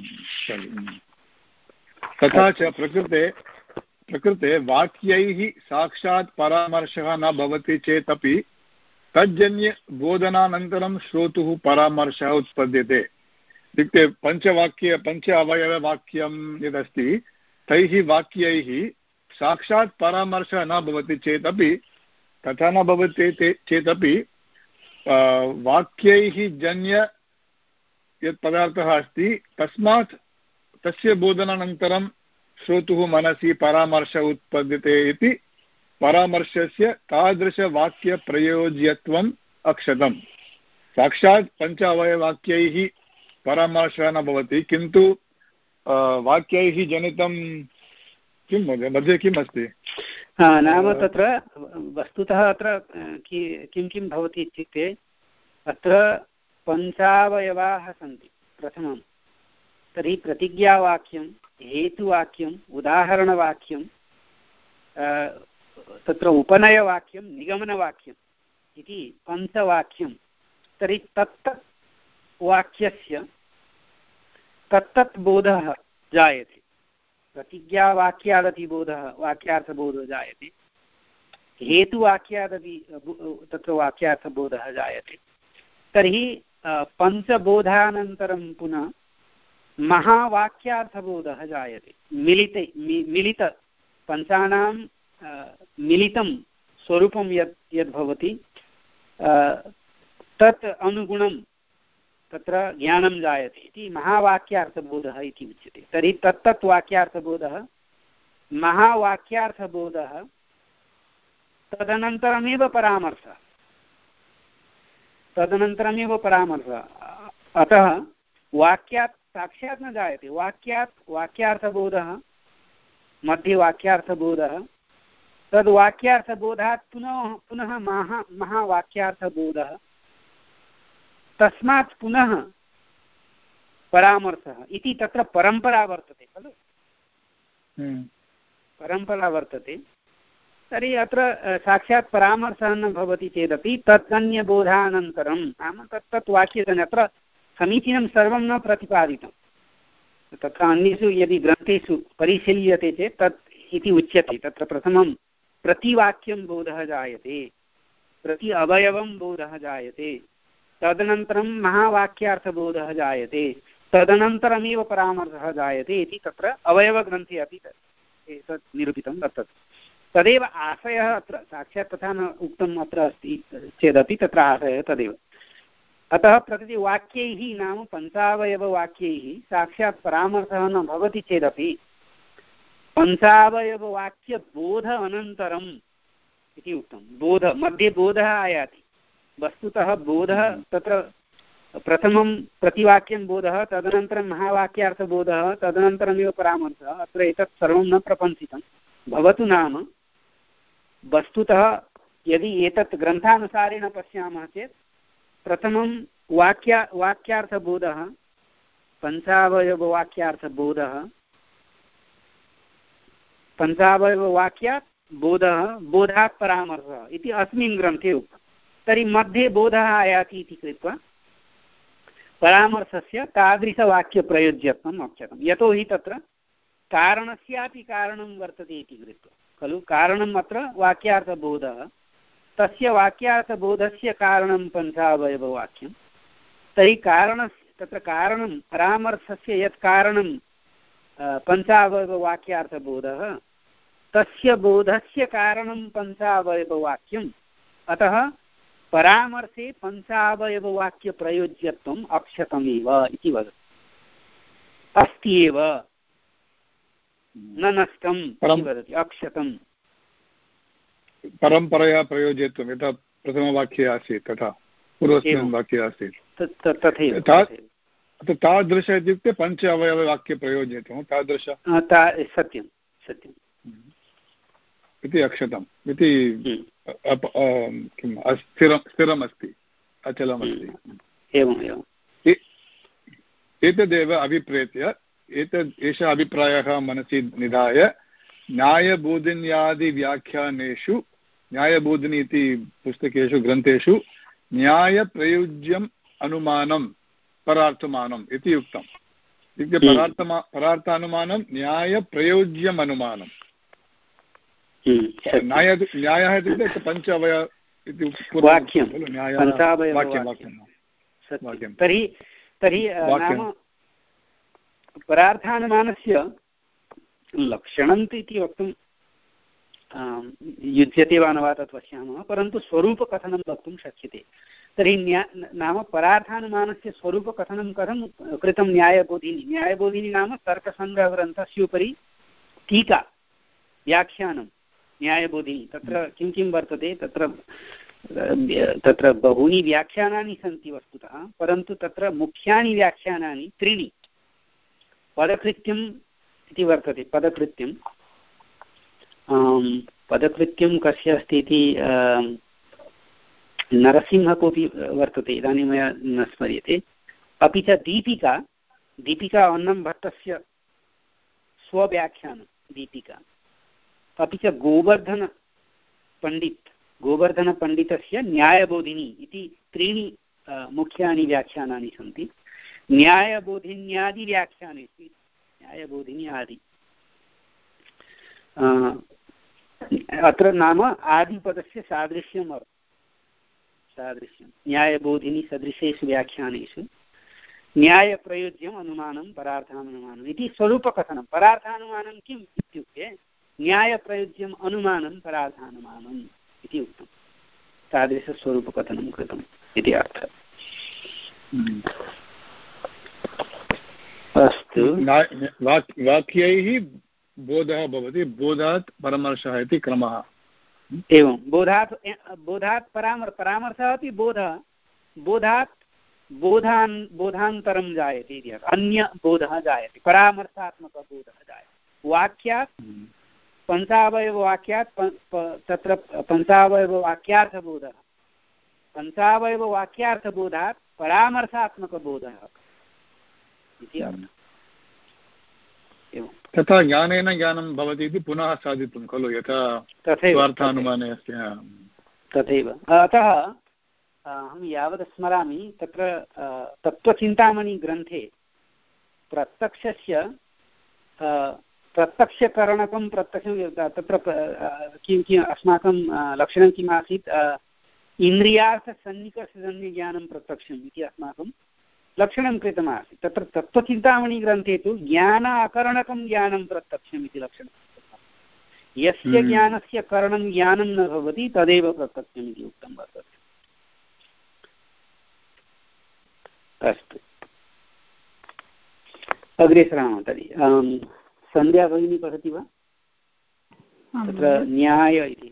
तथा च प्रकृते प्रकृते वाक्यैः साक्षात् परामर्शः न भवति चेदपि तज्जन्य बोधनानन्तरं श्रोतुः परामर्शः उत्पद्यते इत्युक्ते पञ्चवाक्य पञ्च अवयववाक्यं यदस्ति तैः वाक्यैः साक्षात् परामर्शः न भवति चेदपि तथा न भवति चेदपि वाक्यैः जन्य यत् पदार्थः अस्ति तस्मात् तस्य बोधनानन्तरं श्रोतुः मनसि परामर्शः उत्पद्यते इति परामर्शस्य तादृशवाक्यप्रयोज्यत्वम् अक्षतं साक्षात् पञ्च अवयवाक्यैः परामर्शः न भवति किन्तु वाक्यैः जनितं किं महोदय मध्ये किम् अस्ति नाम तत्र वस्तुतः अत्र किं किं भवति इत्युक्ते अत्र पञ्चावयवाः सन्ति प्रथमं तर्हि प्रतिज्ञावाक्यं हेतुवाक्यम् उदाहरणवाक्यं तत्र उपनयवाक्यं निगमनवाक्यम् इति पञ्चवाक्यं तर्हि तत्तत् वाक्यस्य तत्तत् बोधः जायते प्रतिज्ञावाक्यादपि बोधः वाक्यार्थबोधः जायते हेतुवाक्यादपि तत्र वाक्यार्थबोधः जायते तर्हि पञ्चबोधानन्तरं पुनः महावाक्यार्थबोधः जायते। मिलिते मिलित पञ्चानां मिलितं स्वरूपं यत् यद् भवति तत् अनुगुणं तत्र ज्ञानं जायते इति महावाक्यार्थबोधः इति उच्यते। तर्हि तत्तत् वाक्यार्थबोधः महावाक्यार्थबोधः तदनन्तरमेव परामर्शः तदनन्तरमेव परामर्शः अतः वाक्यात् साक्षात् न जायते। वाक्यात् वाक्यार्थबोधः मध्ये वाक्यार्थबोधः तद् वाक्यार्थबोधात् पुनः पुनः महा महावाक्यार्थबोधः तस्मात् पुनः परामर्शः इति तत्र परम्परा वर्तते खलु परम्परा वर्तते। तर्हि अत्र साक्षात् परामर्शः न भवति चेदपि तत्कन्यबोधानन्तरं नाम तत् तत् वाक्येन अत्र समीचीनं सर्वं न प्रतिपादितं। तत्र अन्येषु यदि ग्रन्थेषु परिशील्यते चेत् तत् इति उच्यते। तत्र प्रथमं प्रतिवाक्यं बोधः जायते, प्रति अवयवं बोधः जायते, तदनन्तरं महावाक्यार्थबोधः जायते, तदनन्तरमेव परामर्शः जायते इति तत्र अवयवग्रन्थे अपि तत् निरूपितं वर्तते। तदेव आशयः अत्र साक्षात् तथा न उक्तम् अत्र अस्ति चेदपि तत्र आशयः तदेव। अतः प्रतिवाक्यैः नाम पञ्चावयववाक्यैः साक्षात् परामर्शः न भवति चेदपि पञ्चावयववाक्यबोध अनन्तरम् इति उक्तं। बोध मध्ये बोधः आयाति। वस्तुतः बोधः तत्र प्रथमं प्रतिवाक्यं बोधः, तदनन्तरं महावाक्यार्थबोधः, तदनन्तरमेव परामर्शः। अत्र एतत् सर्वं न प्रपञ्चितं भवतु। नाम वस्तुतः यदि एतत् ग्रन्थानुसारेण पश्यामः चेत् प्रथमं वाक्या वाक्यार्थबोधः, पञ्चावयववाक्यार्थबोधः, पञ्चावयववाक्यात् बोधः, बोधात् परामर्शः इति अस्मिन् ग्रन्थे उक्तं। तर्हि मध्ये बोधः आयाति इति कृत्वा परामर्शस्य तादृशवाक्यप्रयोज्यत्वम् उच्यतं। यतोहि तत्र कारणस्यापि कारणं वर्तते इति कृत्वा खलु। कारणम् अत्र वाक्यार्थबोधः, तस्य वाक्यार्थबोधस्य कारणं पञ्चावयववाक्यं। तर्हि कारणस्य तत्र कारणं परामर्शस्य यत् कारणं पञ्चावयववाक्यार्थबोधः, तस्य बोधस्य कारणं पञ्चावयववाक्यम्। अतः परामर्शे पञ्चावयववाक्यप्रयोज्यत्वम् अक्षतमेव इति वदति। अस्ति एव न नष्टम् इति वदति, अक्षतं। परम्परया प्रयोज्यत्वं यथा प्रथमवाक्ये आसीत् तथा पूर्वस्मिन् वाक्ये आसीत् तथैव। तादृश इत्युक्ते पञ्च अवयववाक्यप्रयोज्यत्वं तादृश सत्यं सत्यम् इति अक्षतम् इति किम् अस्थिरं स्थिरमस्ति, अचलमस्ति। एवम् एवम् एतदेव अभिप्रेत्य एतद् एषः अभिप्रायः मनसि निधाय न्यायबोधिन्यादिव्याख्यानेषु, न्यायबोधिनी इति पुस्तकेषु ग्रन्थेषु न्यायप्रयुज्यम् अनुमानं परार्थमानम् इति उक्तम्। इत्युक्ते परार्थमा परार्थानुमानं न्यायप्रयोज्यम् अनुमानं। न्याय न्यायः इत्युक्ते पञ्च अवयव इति वाक्यं तर्हि तर्हि नाम परार्थानुमानस्य लक्षणम् इति वक्तुं युज्यते वा न वा तत् पश्यामः, परन्तु स्वरूपकथनं वक्तुं शक्यते। तर्हि न्या नाम परार्थानुमानस्य स्वरूपकथनं कथं कृतं न्यायबोधिनी। न्यायबोधिनी नाम तर्कसङ्ग्रहग्रन्थस्य उपरि टीका, व्याख्यानं न्यायबोधिनी। तत्र किं किं वर्तते, तत्र तत्र बहूनि व्याख्यानानि सन्ति वस्तुतः, परन्तु तत्र मुख्यानि व्याख्यानानि त्रीणि। पदकृत्यम् इति वर्तते, पदकृत्यं पदकृत्यं कस्य अस्ति इति नरसिंह कोऽपि वर्तते, इदानीं मया न स्मर्यते। अपि च दीपिका, दीपिका अन्नम्भट्टस्य स्वव्याख्यानं दीपिका। अपि च गोवर्धनपण्डित् गोवर्धनपण्डितस्य न्यायबोधिनी इति त्रीणि मुख्यानि व्याख्यानानि सन्ति। न्यायबोधिन्यादिव्याख्यानेषु न्यायबोधिनी आदि अत्र नाम आदिपदस्य सादृश्यम् सादृश्यं न्यायबोधिनी सदृशेषु व्याख्यानेषु न्यायप्रयोज्यम् अनुमानं परार्थानुमानम् इति स्वरूपकथनं। परार्थानुमानं किम् इत्युक्ते न्यायप्रयोज्यम् अनुमानं परार्थानुमानम् इति उक्तं। तादृशस्वरूपकथनं कृतम् इति अर्थः। अस्तु, वाक्यैः बोधः भवति, बोधात् परामर्शः इति क्रमः। एवं बोधात् बोधात् परामर् परामर्शः अपि बोधः, बोधात् बोधान् बोधान्तरं जायते इति अन्यबोधः जायते, परामर्शात्मकबोधः जायते। वाक्यात् पञ्चावयववाक्यात् तत्र पञ्चावयववाक्यार्थबोधः, पञ्चावयववाक्यार्थबोधात् परामर्शात्मकबोधः इति अर्थः। एवं तथा ज्ञानेन ज्ञानं भवति इति पुनः साधितं खलु, यथा स्वार्थानुमाने अस्ति। तथैव अतः अहं यावत् स्मरामि तत्र तत्त्वचिन्तामणिग्रन्थे प्रत्यक्षस्य प्रत्यक्षकरणकं प्रत्यक्षं तत्र किं किम् अस्माकं लक्षणं किम् आसीत्, इन्द्रियार्थसन्निकर्षजन्यज्ञानं प्रत्यक्षम् इति अस्माकं लक्षणं कृतमासीत्। तत्र तत्त्वचिन्तामणिग्रन्थे तु ज्ञान अकरणकं ज्ञानं प्रत्यक्षम् इति लक्षणं। यस्य ज्ञानस्य करणं ज्ञानं न भवति तदेव प्रत्यक्षम् इति उक्तं वर्तते। अस्तु, अग्रे सरामः तर्हि। सन्ध्या भगिनी पठति वा? तत्र न्याय इति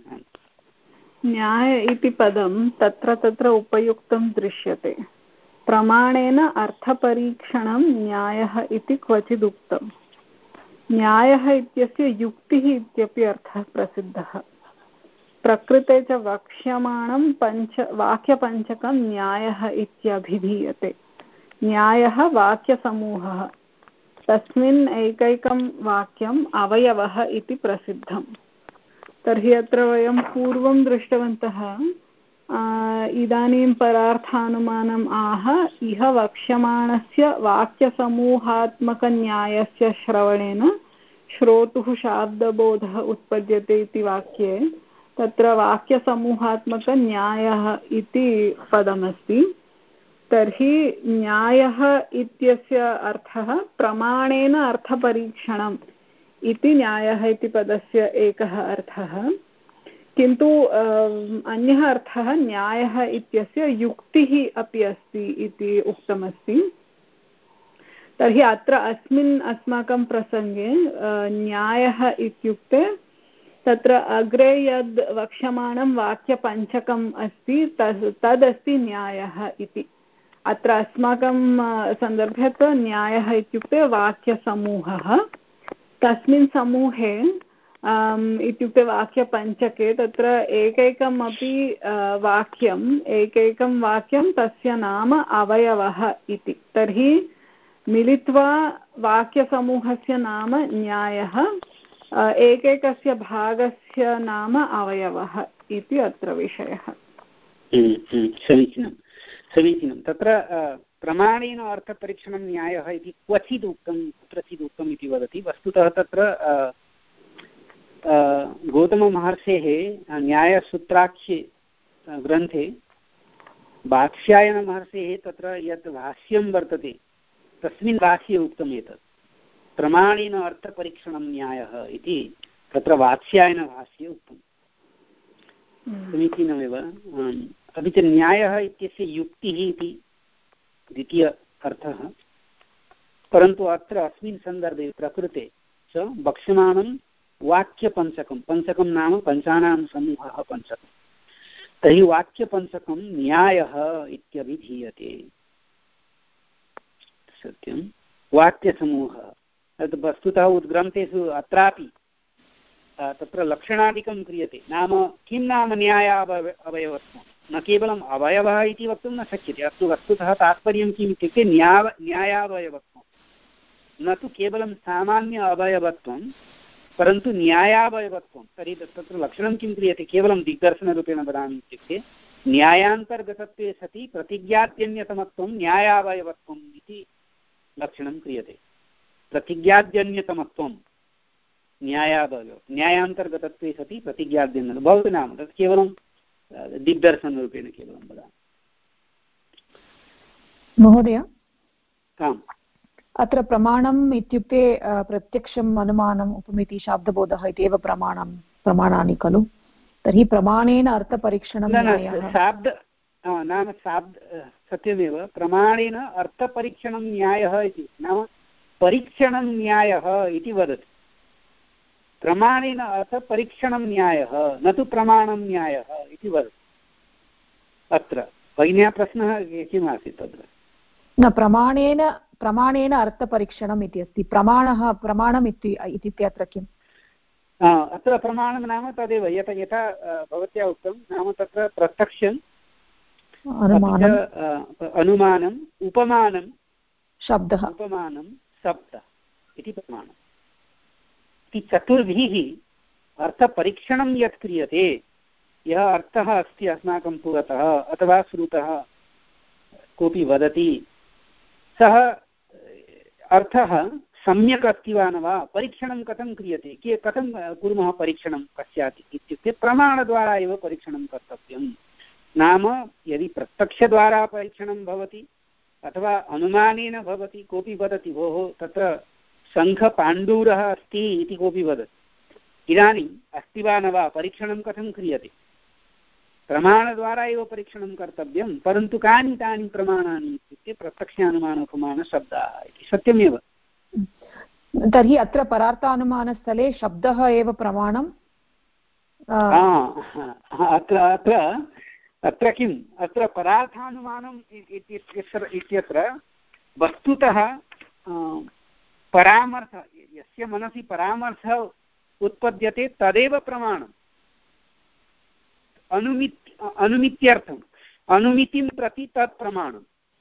न्याय इति पदं तत्र तत्र उपयुक्तं दृश्यते। प्रमाणेन अर्थपरीक्षणं न्यायः इति क्वचिदुक्तम्। न्यायः इत्यस्य युक्तिः इत्यपि अर्थः प्रसिद्धः। प्रकृते च वक्ष्यमाणं पञ्च वाक्यपञ्चकं न्यायः इत्यभिधीयते। न्यायः वाक्यसमूहः, तस्मिन् एकैकं वाक्यम् अवयवः इति प्रसिद्धम्। तर्हि अत्र वयं पूर्वं दृष्टवन्तः, इदानीं परार्थानुमानम् आह इह वक्ष्यमाणस्य वाक्यसमूहात्मकन्यायस्य श्रवणेन श्रोतुः शाब्दबोधः उत्पद्यते इति वाक्ये तत्र वाक्यसमूहात्मकन्यायः इति पदमस्ति। तर्हि न्यायः इत्यस्य अर्थः प्रमाणेन अर्थपरीक्षणम् इति न्यायः इति पदस्य एकः अर्थः। किन्तु अन्यः अर्थः न्यायः इत्यस्य युक्तिः अपि अस्ति इति उक्तमस्ति। तर्हि अत्र अस्मिन् अस्माकं प्रसङ्गे न्यायः इत्युक्ते तत्र अग्रे यद् वक्ष्यमाणं वाक्यपञ्चकम् अस्ति तद् तदस्ति न्यायः इति। अत्र अस्माकं सन्दर्भे तु न्यायः इत्युक्ते वाक्यसमूहः। तस्मिन् समूहे इत्युक्ते वाक्यपञ्चके तत्र एकैकम् अपि वाक्यम् एकैकं वाक्यं तस्य नाम अवयवः इति। तर्हि मिलित्वा वाक्यसमूहस्य नाम न्यायः, एकैकस्य भागस्य नाम अवयवः इति अत्र विषयः। समीचीनं समीचीनं तत्र प्रमाणेन अर्थपरीक्षणं न्यायः इति क्वचित् उक्तं कुत्रचित् उक्तम् इति वदति। वस्तुतः तत्र गौतममहर्षेः न्यायसूत्राख्ये ग्रन्थे वात्स्यायनमहर्षेः तत्र यत् भाष्यं वर्तते तस्मिन् भाष्ये उक्तम् एतत् प्रमाणेन अर्थपरीक्षणं न्यायः इति तत्र वात्स्यायनभाष्ये उक्तम्। समीचीनमेव। अपि च न्यायः इत्यस्य युक्तिः इति द्वितीय अर्थः। परन्तु अत्र अस्मिन् सन्दर्भे प्रकृते च वक्ष्यमाणं वाक्यपञ्चकं, पञ्चकं नाम पञ्चानां समूहः पञ्चकं। तर्हि वाक्यपञ्चकं न्यायः इत्यभिधीयते। सत्यं वाक्यसमूहः तत् वस्तुतः उद्ग्रन्थेषु अत्रापि तत्र लक्षणादिकं क्रियते। नाम किं नाम न्यायावय अवयवत्वं, न केवलम् अवयवः इति वक्तुं न शक्यते। अस्तु, वस्तुतः तात्पर्यं किम् इत्युक्ते न्याय न्यायावयवत्वं, न तु केवलं सामान्य अवयवत्वं परन्तु न्यायावयवत्वं। तर्हि तत्र लक्षणं किं क्रियते, केवलं दिग्दर्शनरूपेण वदामि इत्युक्ते न्यायान्तर्गतत्वे सति प्रतिज्ञाद्यन्यतमत्वं न्यायावयवत्वम् इति लक्षणं क्रियते। प्रतिज्ञाद्यन्यतमत्वं न्यायावयव, न्यायान्तर्गतत्वे सति प्रतिज्ञाद्यन्य भवतु नाम तत् केवलं दिग्दर्शनरूपेण केवलं वदामि। महोदय, अत्र प्रमाणम् इत्युक्ते प्रत्यक्षम् अनुमानम् उपमिति शाब्दबोधः इत्येव प्रमाणं प्रमाणानि खलु। तर्हि प्रमाणेन अर्थपरीक्षणं शाब्द नाम शाब्द सत्यमेव प्रमाणेन अर्थपरीक्षणं न्यायः इति नाम परीक्षणं न्यायः इति वदति। प्रमाणेन अर्थपरीक्षणं न्यायः न तु प्रमाणं न्यायः इति वदति। अत्र भगिन्याः प्रश्नः किम् आसीत् तत्र? न प्रमाणेन प्रमाणेन अर्थपरीक्षणम् इति अस्ति। प्रमाणः प्रमाणम् इत्युक्ते अत्र किम्? अत्र प्रमाणं नाम तदेव यथा यथा भवत्या उक्तं नाम तत्र प्रत्यक्षम् अनुमानम् उपमानं शब्दः उपमानं शब्दः इति प्रमाणम् इति चतुर्भिः अर्थपरीक्षणं यत् क्रियते यः अर्थः अस्ति अस्माकं पुरतः अथवा श्रुतः कोऽपि वदति सः अर्थः सम्यक् अस्ति वा न वा परीक्षणं कथं क्रियते के कथं कुर्मः परीक्षणं कस्यात् इत्युक्ते प्रमाणद्वारा एव परीक्षणं कर्तव्यं। नाम यदि प्रत्यक्षद्वारा परीक्षणं भवति अथवा अनुमानेन भवति कोऽपि वदति भोः तत्र शङ्खपाण्डूरः अस्ति इति कोऽपि वदति इदानीम् अस्ति वा न वा परीक्षणं कथं क्रियते? प्रमाणद्वारा एव परीक्षणं कर्तव्यं। परन्तु कानि तानि प्रमाणानि इत्युक्ते प्रत्यक्षानुमानोपमानशब्दाः इति सत्यमेव। तर्हि अत्र परार्थानुमानस्थले शब्दः एव प्रमाणम्। अत्र अत्र अत्र किम् अत्र परार्थानुमानम् इत्यत्र वस्तुतः परामर्श यस्य मनसि परामर्शः उत्पद्यते तदेव प्रमाणम्। अनुमित् अनुमित्यर्थम् अनुमितिं प्रति तत् प्रमाणं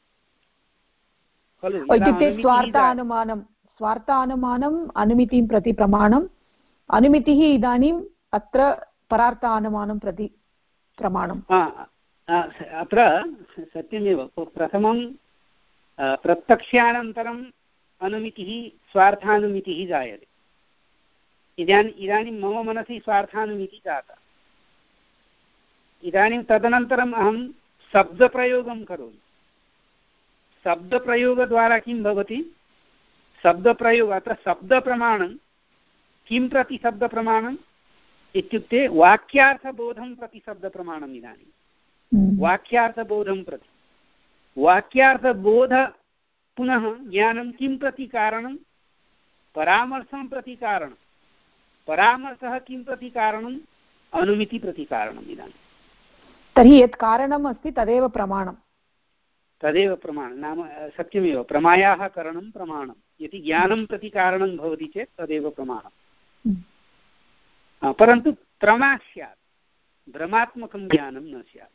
खलु। इत्युक्ते स्वार्थानुमानं स्वार्थानुमानम् अनुमितिं प्रति प्रमाणम्। अनुमितिः इदानीम् अत्र परार्थानुमानं प्रति प्रमाणम्। अत्र सत्यमेव प्रथमं प्रत्यक्षानन्तरम् अनुमितिः स्वार्थानुमितिः जायते। इदानीम् इदानीं मम मनसि स्वार्थानुमितिः जाता। इदानीं तदनन्तरम् अहं शब्दप्रयोगं करोमि। शब्दप्रयोगद्वारा किं भवति? शब्दप्रयोग अत्र शब्दप्रमाणं किं प्रति शब्दप्रमाणम् इत्युक्ते वाक्यार्थबोधं प्रति शब्दप्रमाणम्। इदानीं वाक्यार्थबोधं प्रति वाक्यार्थबोध पुनः ज्ञानं किं प्रति कारणं? परामर्शं प्रति कारणं। परामर्शः किं प्रति कारणम्? अनुमिति प्रति कारणम्। इदानीं तर्हि यत् कारणम् अस्ति तदेव प्रमाणं। तदेव प्रमाणं नाम सत्यमेव प्रमायाः करणं प्रमाणं। यदि ज्ञानं प्रति कारणं भवति चेत् तदेव प्रमाणं। परन्तु प्रमा स्यात्, भ्रमात्मकं ज्ञानं न स्यात्,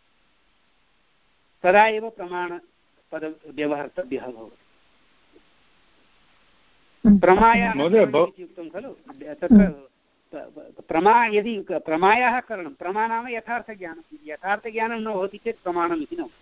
तदा एव प्रमाणपदव्यवहर्तव्यः भवति। प्रमायाः इत्युक्तं खलु। तत्र प्रमा यदि प्रमायाः करणं प्रमा नाम यथार्थज्ञानं। यथार्थज्ञानं न भवति चेत् प्रमाणम् इति न भवति।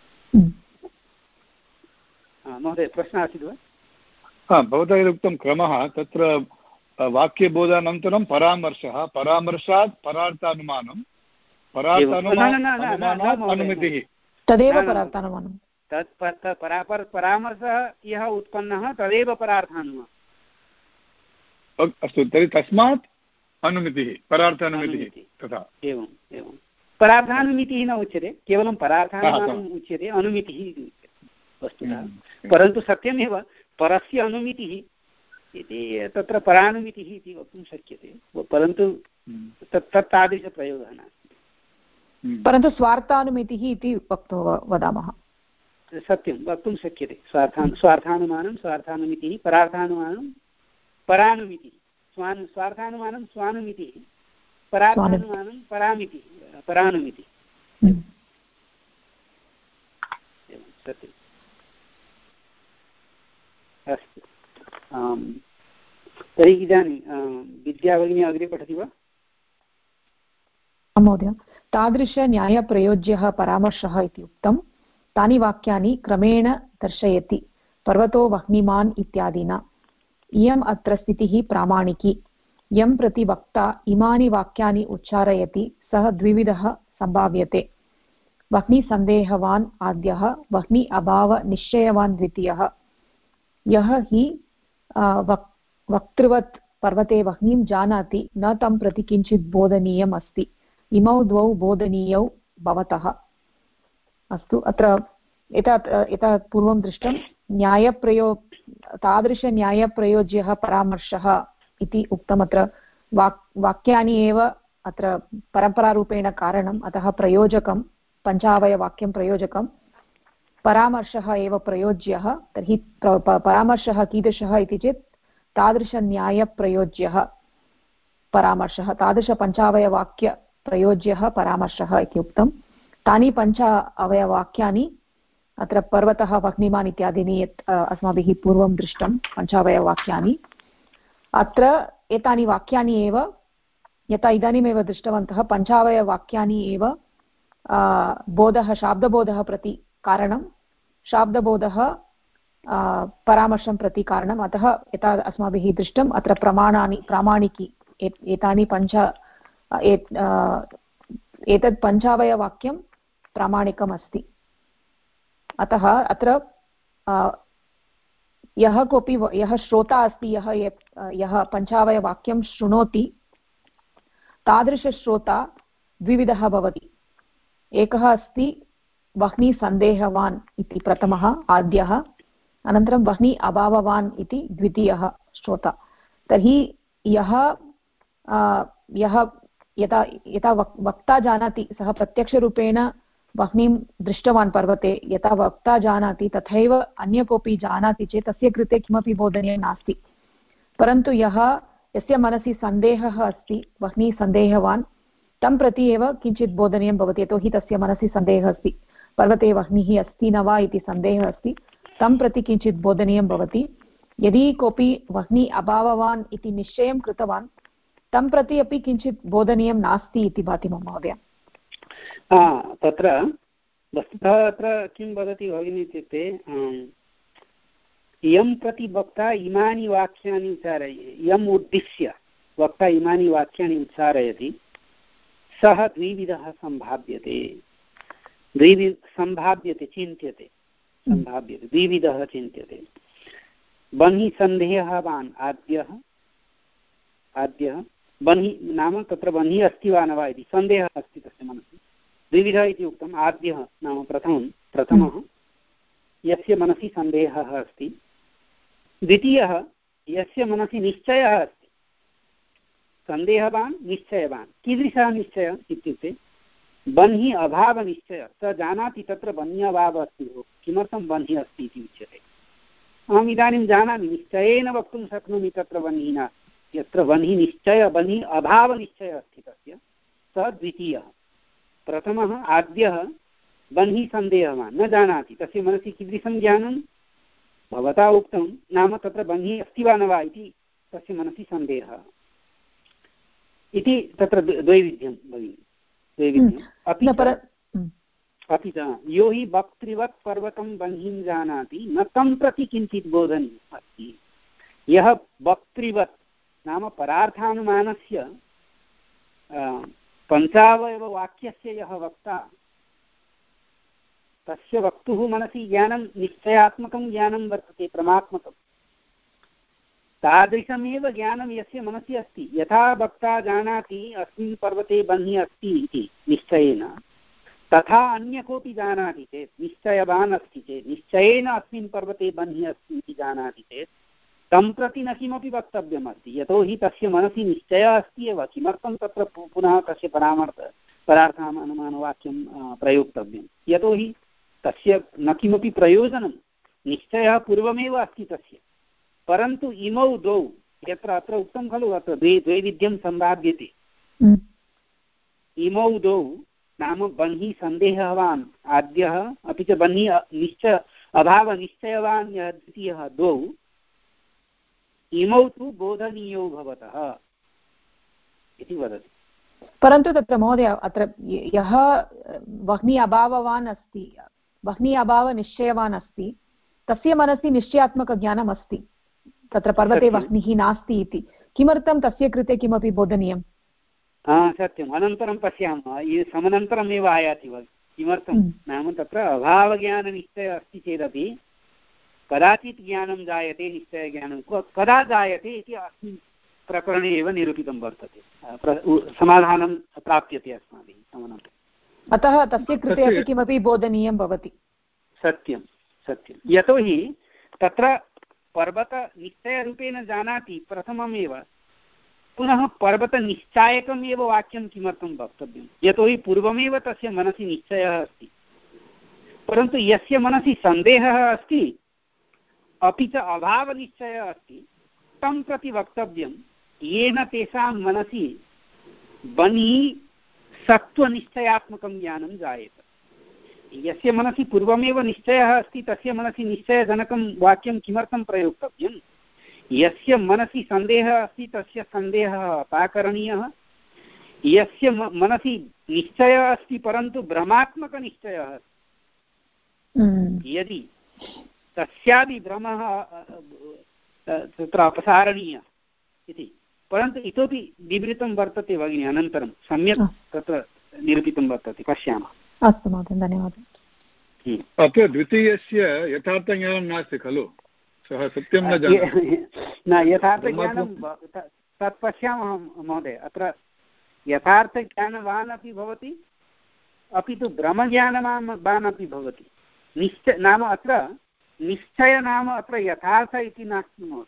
महोदय प्रश्नः आसीत् वा? हा, भवता यदुक्तं क्रमः तत्र वाक्यबोधानन्तरं परामर्शः, परामर्शात् परार्थानुमानं, परार्थानुमानात् अनुमितिः, तदेव परार्थानुमानं। तत् परामर्शः यः उत्पन्नः तदेव परार्थानुमानम्। अस्तु, तर्हि तस्मात् अनुमितिः परार्थानुमितिः तथा। एवम् एवं परार्थानुमितिः न उच्यते, केवलं परार्थानुमानम् उच्यते, अनुमितिः वस्तुतः। परन्तु सत्यमेव परस्य अनुमितिः इति तत्र परानुमितिः इति वक्तुं शक्यते, परन्तु तत् तत् तादृशप्रयोगः नास्ति। परन्तु स्वार्थानुमितिः इति वक्तुं वदामः। सत्यं वक्तुं शक्यते। स्वार्थान् स्वार्थानुमानं स्वार्थानुमितिः, परार्थानुमानं परानुमितिः, स्वान् स्वार्थानुमानं स्वानुमितिः, परार्थानुमानं परामितिः परानुमितिः। एवं सत्यम्। अस्तु, तर्हि इदानीं विद्या भगिनी अग्रे पठति वा? महोदय, तादृशन्यायप्रयोज्यः परामर्शः इति उक्तं। तानि वाक्यानि क्रमेण दर्शयति। पर्वतो वह्निमान् इत्यादिना। इयम् अत्र स्थितिः प्रामाणिकी। यं प्रति वक्ता इमानि वाक्यानि उच्चारयति सः द्विविधः सम्भाव्यते। वह्निसन्देहवान् आद्यः, वह्नि अभावनिश्चयवान् द्वितीयः। यः हि वक् वक्तृवत् पर्वते वह्निं जानाति न तं प्रति किञ्चित् बोधनीयम् अस्ति। इमौ द्वौ बोधनीयौ भवतः। अस्तु, अत्र एतत् एतत् पूर्वं दृष्टं न्यायप्रयो तादृशन्यायप्रयोज्यः परामर्शः इति उक्तम्। अत्र वाक् वाक्यानि एव अत्र परम्परारूपेण कारणम्, अतः प्रयोजकं पञ्चावयवाक्यं प्रयोजकं, परामर्शः एव प्रयोज्यः। तर्हि परामर्शः कीदृशः इति चेत् तादृशन्यायप्रयोज्यः परामर्शः, तादृशपञ्चावयवाक्यप्रयोज्यः परामर्शः इति उक्तं। तानि पञ्च अवयवाक्यानि अत्र पर्वतः वह्निमान् इत्यादीनि यत् अस्माभिः पूर्वं दृष्टं पञ्चावयवाक्यानि, अत्र एतानि वाक्यानि एव यथा इदानीमेव दृष्टवन्तः पञ्चावयवाक्यानि एव बोधः शाब्दबोधः प्रति कारणं, शाब्दबोधः परामर्शं प्रति कारणम्। अतः यथा अस्माभिः दृष्टम् अत्र प्रमाणानि प्रामाणिकी एतानि पञ्च एतत् पञ्चावयवाक्यं प्रामाणिकम् अस्ति। अतः अत्र यः कोऽपि यः श्रोता अस्ति, यः यः पञ्चावयवाक्यं शृणोति, तादृशश्रोता द्विविधः भवति। एकः अस्ति वह्निसन्देहवान् इति प्रथमः आद्यः, अनन्तरं वह्नि अभाववान् इति द्वितीयः श्रोता। तर्हि यः यः यथा यथा वक् वक्ता जानाति, सः प्रत्यक्षरूपेण वह्निं दृष्टवान् पर्वते, यथा वक्ता जानाति तथैव अन्य कोऽपि जानाति चेत् तस्य कृते किमपि बोधनीयं नास्ति। परन्तु यः यस्य मनसि सन्देहः अस्ति, वह्नि सन्देहवान्, तं प्रति एव किञ्चित् बोधनीयं भवति, यतोहि तस्य मनसि सन्देहः अस्ति, पर्वते वह्निः अस्ति न वा इति सन्देहः अस्ति, तं प्रति किञ्चित् बोधनीयं भवति। यदि कोऽपि वह्नि अभाववान् इति निश्चयं कृतवान्, तं प्रति अपि किञ्चित् बोधनीयं नास्ति इति भाति मम महोदय। तत्र वस्तुतः अत्र किं वदति भगिनी इत्युक्ते, यं प्रति वक्ता इमानि वाक्यानि उच्चारय यम् उद्दिश्य वक्ता इमानि वाक्यानि उच्चारयति, सः द्विविधः सम्भाव्यते द्विवि सम्भाव्यते चिन्त्यते सम्भाव्यते द्विविधः चिन्त्यते। बन्हि सन्देहवान् आद्यः आद्यः बन्हि नाम तत्र बन्हि अस्ति वा न वा इति सन्देहः अस्ति तस्य मनसि, द्विविधः इति उक्तम्। आद्यः नाम प्रथमं प्रथमः यस्य मनसि सन्देहः अस्ति, द्वितीयः यस्य मनसि निश्चयः अस्ति। सन्देहवान् निश्चयवान्, कीदृशः निश्चयः इत्युक्ते बन्हि अभावनिश्चयः। स जानाति तत्र बन्हि अभावः अस्ति, किमर्थं बन्हि अस्ति इति उच्यते। अहम् इदानीं जानामि, निश्चयेन वक्तुं शक्नोमि तत्र बन्हि नास्ति। यत्र बन्हि निश्चय बन्हि अभावनिश्चयः अस्ति तस्य सः द्वितीयः। प्रथमः आद्यः बन्हि सन्देहवान्, न जानाति, तस्य मनसि कीदृशं ज्ञानं भवता उक्तं, नाम तत्र बन्हि अस्ति वा न वा इति तस्य मनसि सन्देहः इति तत्र द्वैविध्यं भगिनि द्वैविध्यम्। अपि अपि च यो हि वक्तृवत् पर्वतं बन्हिं जानाति न तं प्रति किञ्चित् बोधनीयम् अस्ति। यः वक्तृवत् नाम परार्थानुमानस्य पञ्चावयववाक्यस्य यः वक्ता, तस्य वक्तुः मनसि ज्ञानं निश्चयात्मकं ज्ञानं वर्तते, प्रमात्मकं। तादृशमेव ज्ञानं यस्य मनसि अस्ति, यथा वक्ता जानाति अस्मिन् पर्वते बन्हि अस्ति इति निश्चयेन, तथा अन्य कोऽपि जानाति चेत्, निश्चयवान् अस्ति चेत्, निश्चयेन अस्मिन् पर्वते बन्हि अस्ति इति जानाति चेत् तं प्रति न किमपि वक्तव्यमस्ति, यतोहि तस्य मनसि निश्चयः अस्ति एव। किमर्थं तत्र पुनः तस्य परामर्श परार्थाम् अनुमानवाक्यं प्रयोक्तव्यं, यतोहि तस्य न किमपि प्रयोजनं, निश्चयः पूर्वमेव अस्ति तस्य। परन्तु इमौ द्वौ यत्र अत्र उक्तं खलु, अत्र द्वे द्वैविध्यं सम्भाव्यते। इमौ द्वौ नाम बन्हि सन्देहवान् आद्यः, अपि च बन्हि निश्चय अभावनिश्चयवान् द्वितीयः, द्वौ इमौ तु बोधनीयौ भवतः इति वदति। परन्तु तत्र महोदय अत्र यः वह्नि अभाववान् अस्ति, वह्नि अभावनिश्चयवान् अस्ति, तस्य मनसि निश्चयात्मकज्ञानम् अस्ति, तत्र पर्वते वह्निः नास्ति इति। किमर्थं तस्य कृते किमपि बोधनीयं? सत्यम्, अनन्तरं पश्यामः, समनन्तरमेव आयाति वा किमर्थं नाम तत्र अभावज्ञाननिश्चयः अस्ति चेदपि कदाचित् ज्ञानं जायते निश्चयज्ञानं कदा जायते इति अस्मिन् प्रकरणे एव निरूपितं वर्तते, समाधानं प्राप्यते अस्माभिः। अतः तस्य कृते अपि किमपि बोधनीयं भवति। सत्यं सत्यं, यतोहि तत्र पर्वतनिश्चयरूपेण जानाति प्रथममेव, पुनः पर्वतनिश्चायकमेव वाक्यं किमर्थं वक्तव्यं, यतोहि पूर्वमेव तस्य मनसि निश्चयः अस्ति। परन्तु यस्य मनसि सन्देहः अस्ति अपि च अभावनिश्चयः अस्ति तं प्रति वक्तव्यं, येन तेषां मनसि बहिः सत्त्वनिश्चयात्मकं ज्ञानं जायेत। यस्य मनसि पूर्वमेव निश्चयः अस्ति तस्य मनसि निश्चयजनकं वाक्यं किमर्थं प्रयोक्तव्यं? यस्य मनसि सन्देहः अस्ति तस्य सन्देहः अपाकरणीयः। यस्य मनसि निश्चयः अस्ति परन्तु भ्रमात्मकनिश्चयः अस्ति, यदि तस्यापि भ्रमः तत्र अपसारणीयः इति, परन्तु इतोपि विवृतं वर्तते भगिनि, अनन्तरं सम्यक् तत्र निरूपितं वर्तते, पश्यामः। अस्तु महोदय, धन्यवादः। अत्र द्वितीयस्य यथार्थज्ञानं नास्ति खलु, सः सत्यं न जानाति। न यथार्थज्ञानं तत् पश्यामः महोदय। अत्र यथार्थज्ञानवान् अपि भवति, अपि तु भ्रमज्ञानवान् अपि भवति। निश्चय नाम अत्र निश्चय नाम अत्र यथार्थ इति नास्ति महोदय।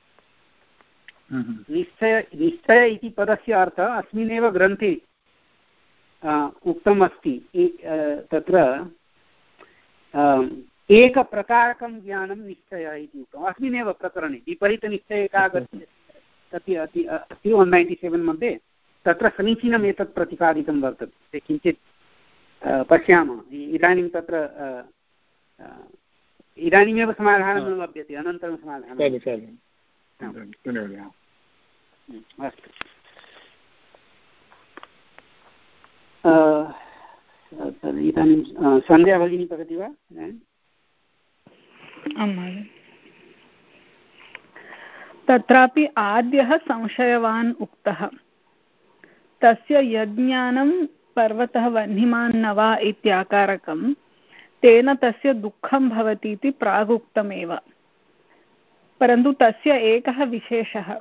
निश्चय निश्चय इति पदस्य अर्थः अस्मिन्नेव ग्रन्थे उक्तम् अस्ति। तत्र एकप्रकारकं ज्ञानं निश्चयः इति उक्तम् अस्मिन्नेव प्रकरणे। विपरीतनिश्चये का गतिः तत् अस्ति वन् नैन्टि सेवेन् मध्ये, तत्र समीचीनम् एतत् प्रतिपादितं वर्तते। किञ्चित् पश्यामः इदानीं। तत्र इदानीमेव समाधानं न लभ्यते, अनन्तरं समाधानं। अस्तु, इदानीं सन्ध्या भगिनी पठति वा? तत्रापि आद्यः संशयवान् उक्तः, तस्य यज्ञानं पर्वतः वह्निमान् न वा इत्याकारकं, तेन तस्य दुःखं भवति इति प्रागुक्तमेव। परन्तु तस्य एकः विशेषः,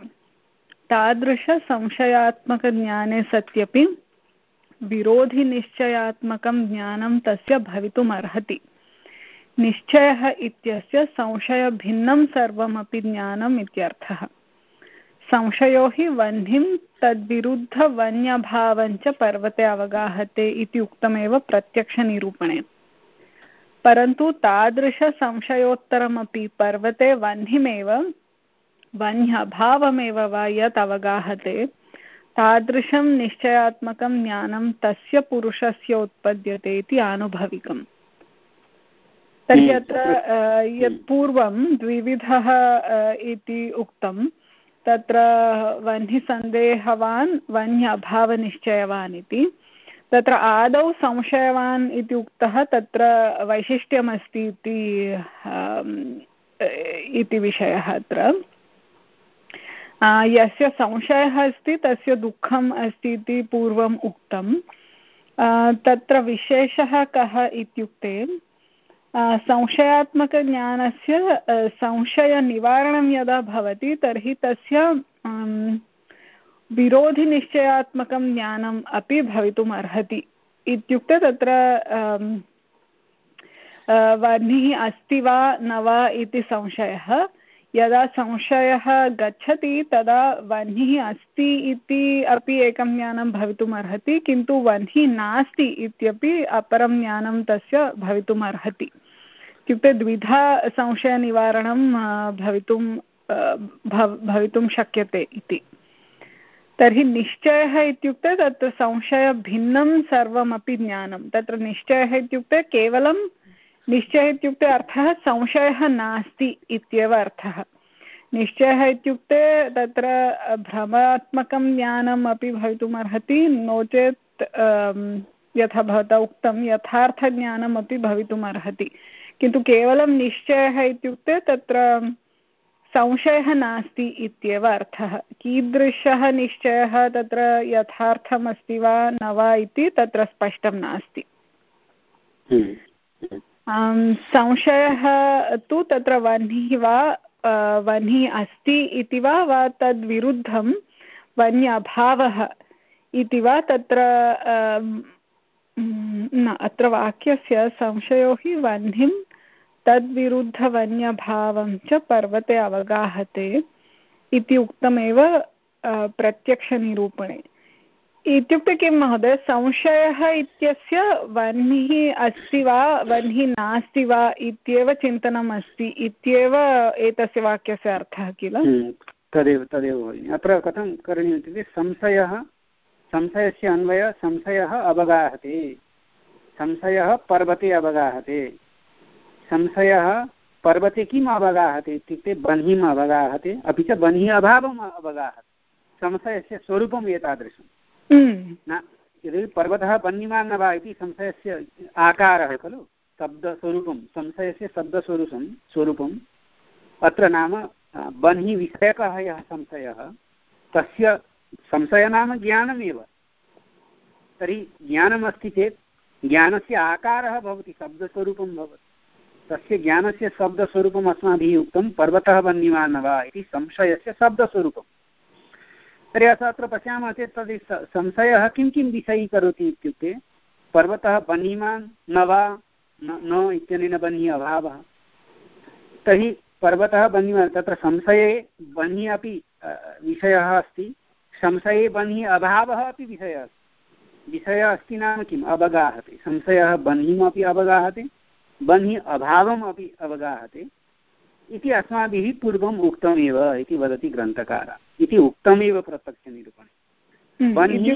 तादृशसंशयात्मकज्ञाने सत्यपि विरोधिनिश्चयात्मकं ज्ञानं तस्य भवितुमर्हति। निश्चयः इत्यस्य संशयभिन्नं सर्वमपि ज्ञानम् इत्यर्थः। संशयो हि वह्निं तद्विरुद्धवन्यभावञ्च पर्वते अवगाहते इति उक्तमेव प्रत्यक्षनिरूपणे। परन्तु तादृशसंशयोत्तरमपि पर्वते वह्निमेव वन्यभावमेव वा यत् अवगाहते, तादृशं निश्चयात्मकं ज्ञानं तस्य पुरुषस्य उत्पद्यते इति आनुभविकम्। तर्हि अत्र यत् पूर्वं द्विविधः इति उक्तं, तत्र वह्निसन्देहवान् वह्नि अभावनिश्चयवान् इति। तत्र आदौ संशयवान् इति उक्तः, तत्र वैशिष्ट्यमस्ति इति विषयः। अत्र यस्य संशयः अस्ति तस्य दुःखम् अस्ति इति पूर्वम् उक्तं। तत्र विशेषः कः इत्युक्ते, संशयात्मकज्ञानस्य संशयनिवारणं यदा भवति तर्हि तस्य विरोधिनिश्चयात्मकं ज्ञानम् अपि भवितुम् अर्हति। इत्युक्ते तत्र वह्निः अस्ति वा न वा इति संशयः, यदा संशयः गच्छति तदा वह्निः अस्ति इति अपि एकं ज्ञानं भवितुम् अर्हति, किन्तु वह्निः नास्ति इत्यपि अपरं ज्ञानं तस्य भवितुम् अर्हति। इत्युक्ते द्विधा संशयनिवारणं भवितुं भवितुं शक्यते इति। तर्हि निश्चयः इत्युक्ते तत्र संशयभिन्नं सर्वमपि ज्ञानं। तत्र निश्चयः इत्युक्ते केवलं निश्चयः इत्युक्ते अर्थः संशयः नास्ति इत्येव अर्थः। निश्चयः इत्युक्ते तत्र भ्रमात्मकं ज्ञानम् अपि भवितुम् अर्हति, नो चेत् यथा भवता उक्तं यथार्थज्ञानम् अपि भवितुम् अर्हति। किन्तु केवलं निश्चयः इत्युक्ते तत्र संशयः नास्ति इत्येव अर्थः। कीदृशः निश्चयः तत्र यथार्थमस्ति वा न वा इति तत्र स्पष्टं नास्ति। संशयः तु तत्र वह्निः वा वह्निः अस्ति इति वा वा तद्विरुद्धं वह्नि अभावः इति वा तत्र न अत्र वाक्यस्य संशयो हि वह्निं तद्विरुद्धवन्यभावं च पर्वते अवगाहते इति उक्तमेव प्रत्यक्षनिरूपणे। इत्युक्ते किं महोदय, संशयः इत्यस्य वह्निः अस्ति वा वह्निः नास्ति वा इत्येव चिन्तनम् अस्ति इत्येव एतस्य वाक्यस्य अर्थः किल? तदेव तदेव अत्र कथं करणीयम् इत्युक्ते संशयः संशयस्य अन्वय संशयः अवगाहते, संशयः पर्वते अवगाहते, संशयः पर्वते किम् अवगाहते इत्युक्ते बह्निम् अवगाहते, अपि च बह्निः अभावम् अवगाहते। संशयस्य स्वरूपम् एतादृशं न, यदि पर्वतः बह्निमान् न वा इति संशयस्य आकारः खलु, शब्दस्वरूपं, संशयस्य शब्दस्वरूपं स्वरूपम् अत्र नाम बह्निविषयकः यः संशयः तस्य संशय नाम ज्ञानमेव। तर्हि ज्ञानमस्ति चेत् ज्ञानस्य आकारः भवति, शब्दस्वरूपं भवति, तस्य ज्ञानस्य शब्दस्वरूपम् अस्माभिः उक्तं पर्वतः बह्निमान् न वा इति संशयस्य शब्दस्वरूपं। तर्हि अत्र पश्यामः चेत् तद् संशयः किं किं विषयीकरोति इत्युक्ते पर्वतः बह्निमान् न वा न इत्यनेन बह्निः अभावः। तर्हि पर्वतः बह्निमान्, तत्र संशये बह्निः अपि विषयः अस्ति, संशये बह्निः अभावः अपि विषयः अस्ति। विषयः अस्ति नाम किम्? अवगाहते। संशयः बह्निमपि अवगाहते, बह्निः अभावम् अपि अवगाहते इति अस्माभिः पूर्वम् उक्तमेव इति वदति ग्रन्थकारः। इति उक्तमेव प्रत्यक्षनिरूपणे।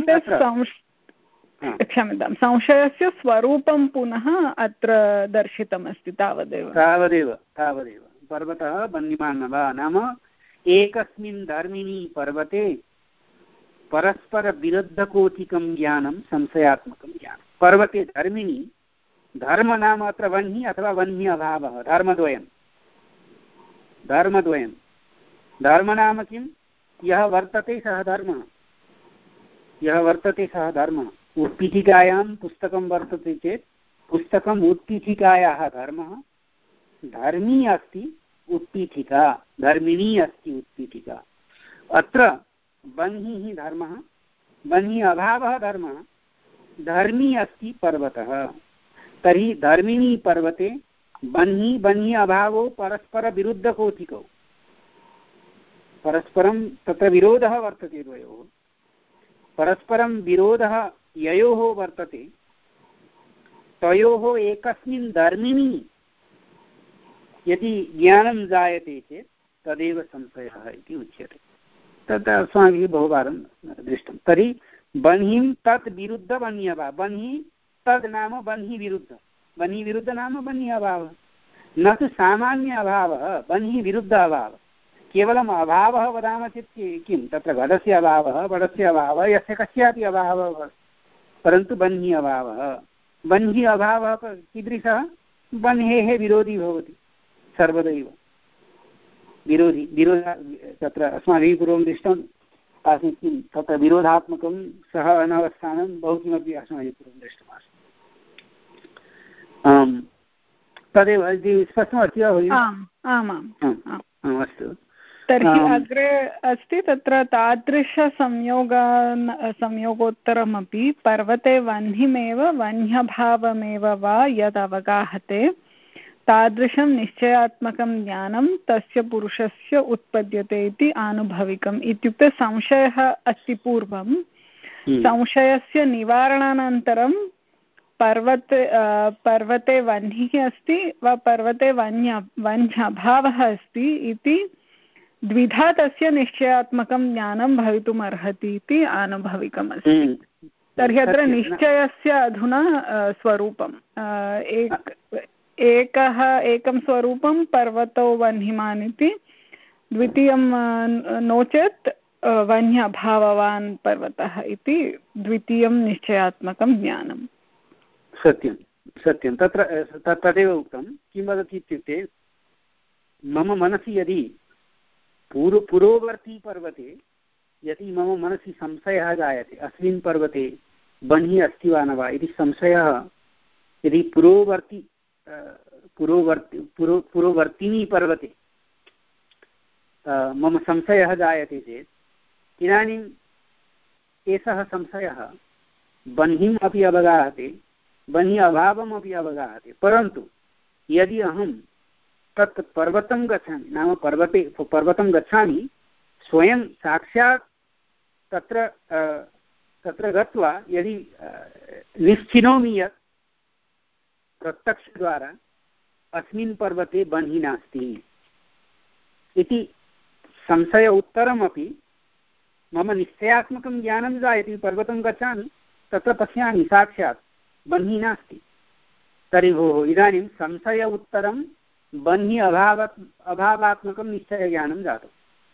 क्षम्यतां, संशयस्य स्वरूपं पुनः अत्र दर्शितमस्ति, तावदेव तावदेव तावदेव पर्वतः बह्निमान् न वा नाम एकस्मिन् धर्मिणि पर्वते परस्परविरुद्धकोटिकं ज्ञानं संशयात्मकं ज्ञानं। पर्वते धर्मिणि, धर्म नाम अत्र वह्निः अथवा वह्नि अभावः, धर्मद्वयं धर्मद्वयं धर्म नाम किं? यः वर्तते सः धर्मः, यः वर्तते सः धर्मः। उत्पीठिकायां पुस्तकं वर्तते चेत् पुस्तकम् उत्पीठिकायाः धर्मः, धर्मी अस्ति उत्पीठिका, धर्मिणी अस्ति उत्पीठिका। अत्र बह्निः धर्मः, बह्निः अभावः धर्मः, धर्मी अस्ति पर्वतः। तर्हि धर्मिणी पर्वते बह्निः बह्निः अभावो परस्परविरुद्धकोटिकौ, परस्परं तत्र विरोधः वर्तते द्वयोः, परस्परं विरोधः ययोः वर्तते तयोः एकस्मिन् धर्मिणि यदि ज्ञानं जायते चेत् तदेव संशयः इति उच्यते। तत् अस्माभिः बहुवारं दृष्टं। तर्हि बह्निं तत् विरुद्ध बह्निः अभावः, बह्निः तद् नाम बह्निः विरुद्ध, बह्निः विरुद्ध नाम बह्निः अभावः, न तु सामान्य अभावः, बह्निः विरुद्ध अभावः। केवलम् अभावः वदामः चेत् किं तत्र घटस्य अभावः, पटस्य अभावः, यस्य कस्यापि अभावः, परन्तु बह्निः अभावः। बह्निः अभावः कीदृशः? बह्नेः विरोधी भवति सर्वदैव, विरोधी विरोध तत्र अस्माभिः पूर्वं दृष्टम् आसीत् किं तत्र विरोधात्मकं सः अनवस्थानं बहु किमपि अस्माभिः पूर्वं दृष्टमासीत्। आम् तदेव इति स्पष्टमस्ति वा भगिनि? आम् अस्तु। तर्हि अग्रे अस्ति तत्र तादृशसंयोगान् संयोगोत्तरमपि पर्वते वह्निमेव वह्न्यभावमेव वा यद् अवगाहते तादृशं निश्चयात्मकं ज्ञानं तस्य पुरुषस्य उत्पद्यते इति आनुभविकम्। इत्युक्ते संशयः अस्ति पूर्वं, संशयस्य निवारणानन्तरं पर्वते पर्वते वह्निः अस्ति वा पर्वते वह्न्य वह्न्यभावः अस्ति इति द्विधा तस्य निश्चयात्मकं ज्ञानं भवितुम् अर्हति इति आनुभविकम् अस्ति। तर्हि अत्र निश्चयस्य अधुना स्वरूपम् एक एकः एकं स्वरूपं पर्वतो वह्निमान् इति, द्वितीयं नो चेत् वह्न्यभाववान् पर्वतः इति द्वितीयं निश्चयात्मकं ज्ञानम्। सत्यं सत्यं तत्र तदेव उक्तं। किं वदति इत्युक्ते मम मनसि यदि पूर्व पुरोवर्ती पर्वते यदि मम मनसि संशयः जायते अस्मिन् पर्वते बह्निः अस्ति वा न वा इति संशयः यदि पुरोवर्ती पुरोवर्ति पुरो पुरोवर्तिनी पर्वते मम संशयः जायते चेत् इदानीम् एषः संशयः बह्निम् अपि अवगाहते, बह्नि अभावम् अपि अवगाहते, परन्तु यदि अहं तत् पर्वतं गच्छामि, नाम पर्वते पर्वतं गच्छामि, स्वयं साक्षात् तत्र तत्र गत्वा यदि निश्चिनोमि यत् प्रत्यक्षद्वारा अस्मिन् पर्वते बह्निः नास्ति इति संशय उत्तरमपि मम निश्चयात्मकं ज्ञानं जायते। पर्वतं गच्छामि, तत्र पश्यामि साक्षात् बह्निः नास्ति, तर्हि भोः इदानीं संशय उत्तरं बह्नि अभाव अभावात्मकं निश्चयज्ञानं जातम्।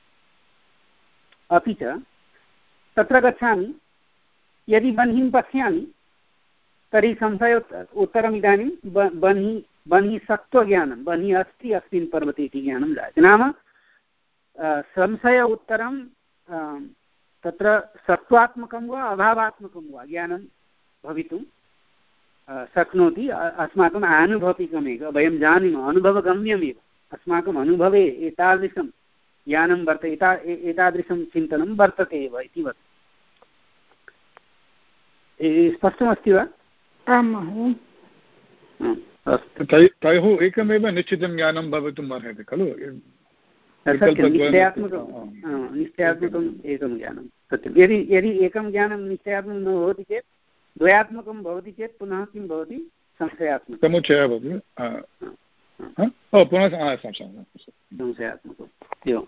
अपि च तत्र गच्छामि, यदि बह्निं पश्यामि तर्हि संशय उत्तरम् इदानीं बह्नि बह्नि सत्त्वज्ञानं, बह्निः अस्ति अस्मिन् पर्वते इति ज्ञानं जायते। नाम संशय उत्तरं तत्र सत्त्वात्मकं वा अभावात्मकं वा ज्ञानं भवितुं शक्नोति। अस्माकम् आनुभविकमेव, वयं जानीमः, अनुभवगम्यमेव, अस्माकम् अनुभवे एतादृशं ज्ञानं वर्तते, एता एतादृशं चिन्तनं वर्तते एव इति वद। स्पष्टमस्ति वा? आं महोदय। अस्तु, तयोः एकमेव निश्चितं ज्ञानं भवितुम् अर्हति खलु? निश्चयात्मकं निश्चयात्मकम् एकं ज्ञानं सत्यं। यदि यदि एकं ज्ञानं निश्चयात्मकं न भवति चेत्, द्वयात्मकं भवति चेत् पुनः किं भवति? संशयात्मकं। समुच्चयः भवति। पुनः संशयात्मकम् एवम्।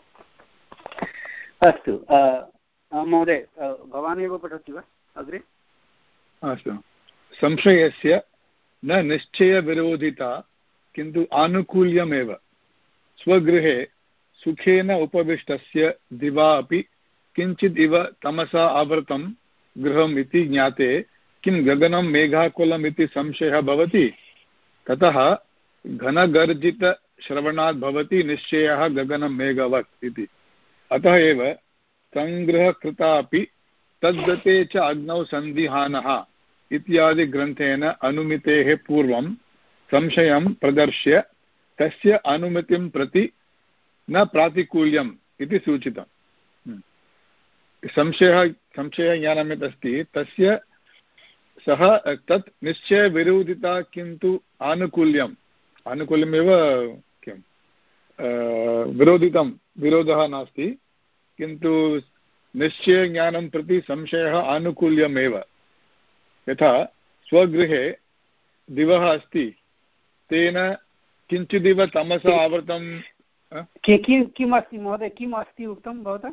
अस्तु महोदय, भवान् एव पठति वा अग्रे? अस्तु। संशयस्य न निश्चयविरोधिता किन्तु आनुकूल्यमेव। स्वगृहे सुखेन उपविष्टस्य दिवा अपि किञ्चित् इव तमसा आवृतं गृहम् इति ज्ञाते किं गगनं मेघाकुलम् इति संशयः भवति? ततः घनगर्जितश्रवणात् भवति निश्चयः गगनं मेघवत् इति। अतः एव सङ्ग्रहकृता अपि तद्गते च अग्नौ सन्दिहानः इत्यादि ग्रन्थेन अनुमितेः पूर्वं संशयं प्रदर्श्य तस्य अनुमतिं प्रति न प्रातिकूल्यम् इति सूचितम्। संशयः संशयज्ञानं यत् अस्ति तस्य सः तत् निश्चयविरोधिता किन्तु आनुकूल्यम्, आनुकूल्यमेव किं विरोधितं, विरोधः नास्ति, किन्तु निश्चयज्ञानं प्रति संशयः आनुकूल्यमेव। यथा स्वगृहे दिवः अस्ति, तेन किञ्चिदिव तमसा आवृतं। किम् अस्ति महोदय, किम् अस्ति उक्तं भवता?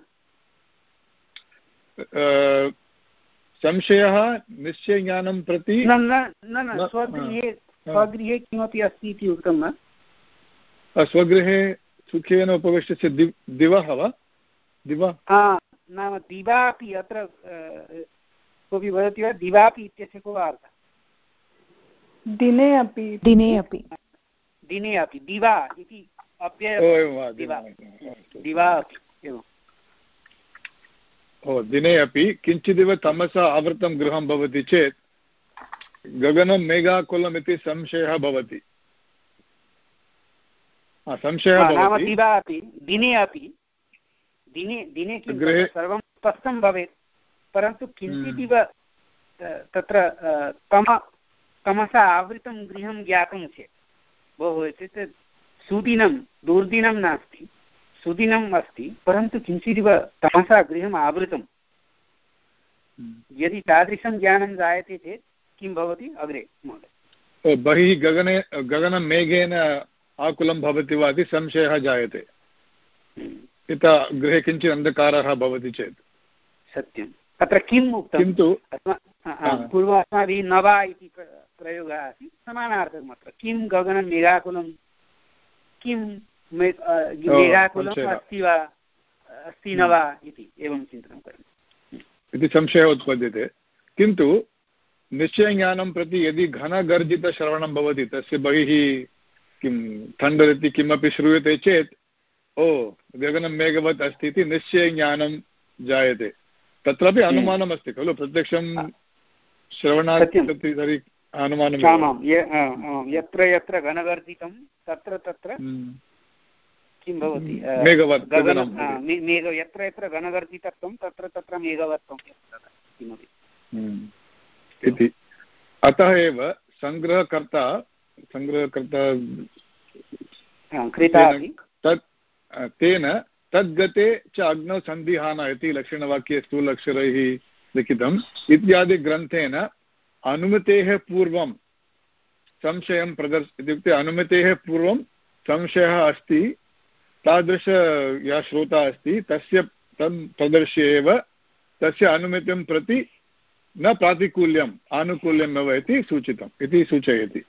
संशयः निश्चयज्ञानं प्रति न न स्वगृहे स्वगृहे किमपि अस्ति इति उक्तं वा? स्वगृहे सुखेन उपविष्टस्य दि दिवः वा? दिवा नाम दिवापि, अत्र कोऽपि वदति वा? दिवापि इत्यस्य को अर्थः? दिने अपि। दिने अपि दिने अपि दिवा इति अव्ययः। दिवा अपि एवम्। ओ दिने अपि किञ्चिदिव तमसा आवृतं गृहं भवति चेत् गगनं मेघाकुलम् इति संशयः भवति। संशयः नाम दिवा अपि दिने अपि दिने दिने गृहे सर्वं स्पष्टं भवेत्, परन्तु किञ्चिदिव तत्र तम तमसा आवृतं गृहं ज्ञातं चेत् बहु इत्युक्ते सुदिनं दुर्दिनं नास्ति, सुदिनम् अस्ति, परन्तु किञ्चिदिव तमसा गृहम् आवृतं। यदि तादृशं ज्ञानं जायते चेत् किं भवति अग्रे महोदय? बहिः गगने गगनं मेघेन आकुलं भवति वा इति संशयः जायते। यथा गृहे किञ्चित् अन्धकारः भवति चेत्। सत्यम्। अत्र किम् उक्तं? किन्तु पूर्वम् अस्माभिः न वा इति प्रयोगः आसीत्, समानार्थकम्। अत्र किं गगनं मेघाकुलं, किं मेघाकुलम् अस्ति वा अस्ति न वा इति एवं चिन्तनं करणीयम् इति संशयः उत्पद्यते। किन्तु निश्चयज्ञानं प्रति यदि घनगर्जितश्रवणं भवति, तस्य बहिः किं थण्डर् इति किमपि श्रूयते चेत् ओ गगनं मेघवत् अस्ति इति निश्चयज्ञानं जायते। तत्रापि अनुमानमस्ति खलु, प्रत्यक्षं श्रवणात् तर्हि अनुमानं यत्र यत्र घनगर्जितं तत्र तत्र किं भवति मेघ यत्र यत्र घनगर्जितत्वं तत्र तत्र मेघवत्वं किमपि इति। अतः एव सङ्ग्रहकर्ता सङ्ग्रहकर्ता तत् तेन तद्गते च अग्नौ सन्धिहान इति लक्षणवाक्ये स्थूलक्षरैः लिखितम् इत्यादि ग्रन्थेन अनुमतेः पूर्वं संशयं प्रदर्श इत्युक्ते अनुमतेः पूर्वं संशयः अस्ति तादृश यः श्रोता अस्ति तस्य तन् प्रदर्श्य एव तस्य अनुमतिं प्रति न प्रातिकूल्यम् आनुकूल्यमेव इति सूचितम् इति सूचयति।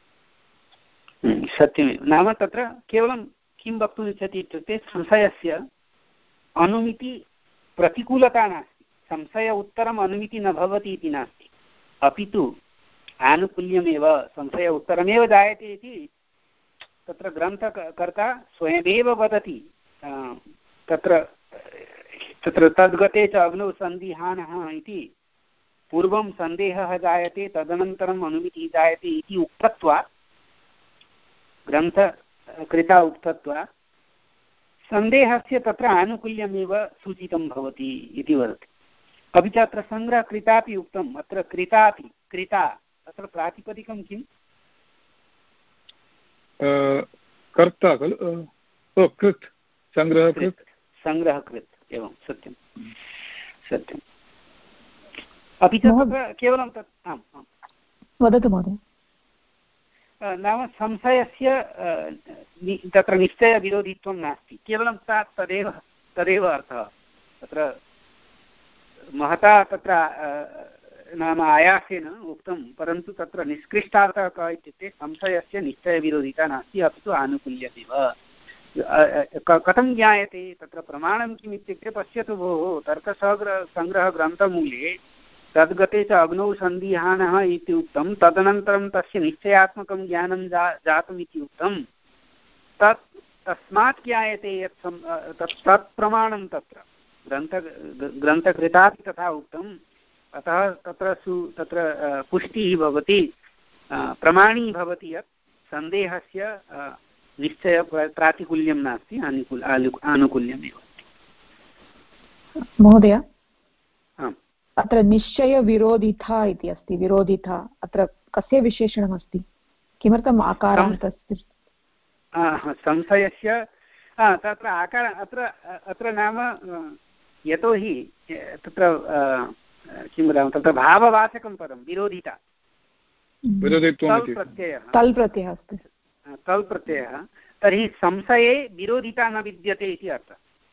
सत्यमेव। नाम तत्र केवलं किं वक्तुम् इच्छति इत्युक्ते संशयस्य अनुमिति प्रतिकूलता नास्ति, संशय उत्तरम् अनुमिति न भवति इति नास्ति, अपि तु आनुकूल्यमेव संशय उत्तरमेव जायते इति तत्र ग्रन्थकर्ता स्वयमेव वदति। तत्र तत्र तद्गते च अग्नौ सन्दिहानः इति पूर्वं सन्देहः जायते तदनन्तरम् अनुमितिः जायते इति उक्तत्वात् ग्रन्थकृता उक्तत्वात् सन्देहस्य तत्र आनुकूल्यमेव सूचितं भवति इति वदति। अपि च अत्र सङ्ग्रहकृतापि उक्तम्, अत्र कृतापि कृता अत्र प्रातिपदिकं किम्? कर्ता खलु कृत् सङ्ग्रहकृत् सङ्ग्रहकृत् एवं सत्यं सत्यम्। अपि च तत्र केवलं तत् आम् आम् वदतु महोदय। नाम संशयस्य तत्र निश्चयविरोधित्वं नास्ति, केवलं सा तदेव तदेव अर्थः। तत्र महता तत्र नाम आयासेन उक्तं, परन्तु तत्र निष्कृष्टार्थः कः इत्युक्ते संशयस्य निश्चयविरोधिता नास्ति, अपि तु आनुकूल्यमेव। कथं ज्ञायते तत्र प्रमाणं किम् इत्युक्ते पश्यतु भोः, तर्कसङ्ग्रह सङ्ग्रहग्रन्थमूले तद्गते च अग्नौ सन्दिहानः इति उक्तं, तदनन्तरं तस्य निश्चयात्मकं ज्ञानं जा जातम् इति उक्तं। तत् तस्मात् ज्ञायते यत् तत् तत् प्रमाणं तत्र ग्रन्थ ग्रन्थकृतापि तथा उक्तम्। अतः तत्र सु तत्र पुष्टिः भवति, प्रमाणी भवति यत् सन्देहस्य निश्चय प्रातिकूल्यं नास्ति, आनुकूल आनुकूल्यमेव। महोदय अत्र निश्चयविरोधिता इति अस्ति, विरोधिता अत्र कस्य विशेषणमस्ति, किमर्थम् आकारं तस्य? संशयस्य तत्र आकार अत्र अत्र नाम यतोहि तत्र किं वदामः तत्र भाववाचकं पदं विरोधिता, तल् प्रत्ययः तल् प्रत्ययः अस्ति, तल् प्रत्ययः, तर्हि संशये विरोधिता न विद्यते इति अर्थः।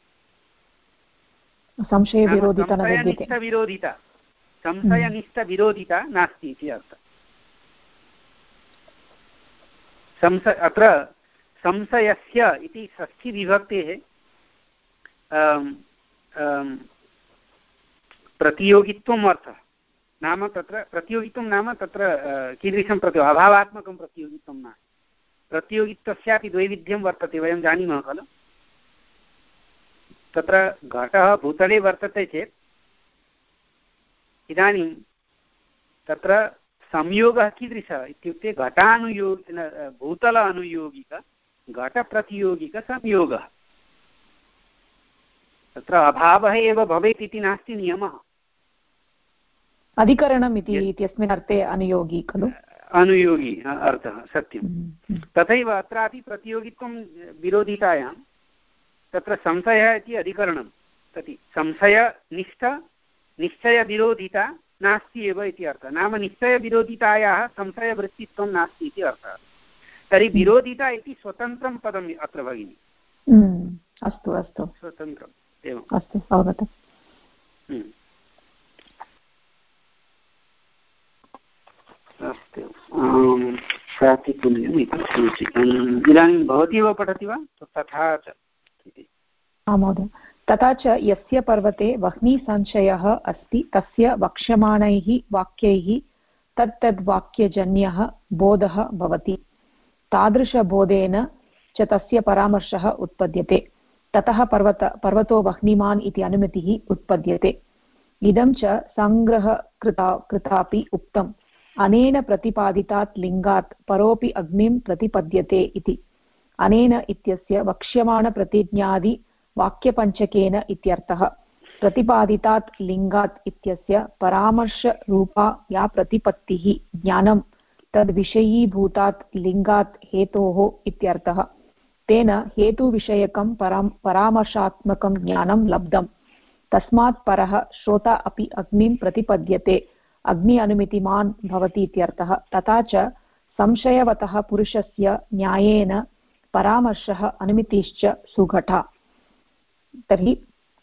संशयविरोधिता संशयनिष्ठविरोधिता संशयनिष्ठविरोधिता नास्ति इति अर्थः। संस अत्र संशयस्य इति षष्ठीविभक्तेः प्रतियोगित्वम् अर्थः। नाम तत्र प्रतियोगित्वं नाम तत्र कीदृशं प्रति अभावात्मकं प्रतियोगित्वं नास्ति, प्रतियोगित्वस्यापि द्वैविध्यं वर्तते, वयं जानीमः खलु। तत्र घटः भूतले वर्तते चेत् इदानीं तत्र संयोगः कीदृशः इत्युक्ते घटानुयोग भूतल अनुयोगिक घटप्रतियोगिकसंयोगः। तत्र अभावः एव भवेत् इति नास्ति नियमः। अधिकरणम् इति इत्यस्मिन् अर्थे अनुयोगी खलु, अनुयोगी अर्थः सत्यं। तथैव अत्रापि प्रतियोगित्वं विरोधितायां तत्र संशयः इति अधिकरणं, तति संशयनिष्ठ निश्चयविरोधिता नास्ति एव इति अर्थः। नाम निश्चयविरोधितायाः संशयवृत्तित्वं नास्ति इति अर्थः। तर्हि विरोधिता इति स्वतन्त्रं पदम् अत्र भगिनि। अस्तु अस्तु स्वतन्त्रम् एवम् अस्तु अवगतम्। अस्तु प्रातिकूल्यम् इति सूचितम्। इदानीं भवती एव पठति वा? तथा च आं महोदय। तथा च यस्य पर्वते वह्निसंशयः अस्ति तस्य वक्ष्यमाणैः वाक्यैः तत्तद्वाक्यजन्यः बोधः भवति, तादृशबोधेन च तस्य परामर्शः उत्पद्यते। ततः पर्वत पर्वतो वह्निमान् इति अनुमितिः उत्पद्यते। इदं च सङ्ग्रहकृता कृतापि उक्तं, अनेन प्रतिपादितात् लिङ्गात् परोऽपि अग्निं प्रतिपद्यते इति। अनेन इत्यस्य वक्ष्यमाणप्रतिज्ञादिवाक्यपञ्चकेन इत्यर्थः। प्रतिपादितात् लिङ्गात् इत्यस्य परामर्शरूपा या प्रतिपत्तिः ज्ञानं तद्विषयीभूतात् लिङ्गात् हेतोः इत्यर्थः। तेन हेतुविषयकं पराम परामर्शात्मकं ज्ञानं लब्धं। तस्मात् परः श्रोता अपि अग्निं प्रतिपद्यते, अग्नि अनुमितिमान् भवति इत्यर्थः। तथा च संशयवतः पुरुषस्य न्यायेन परामर्शः अनुमितिश्च सुघटा। तर्हि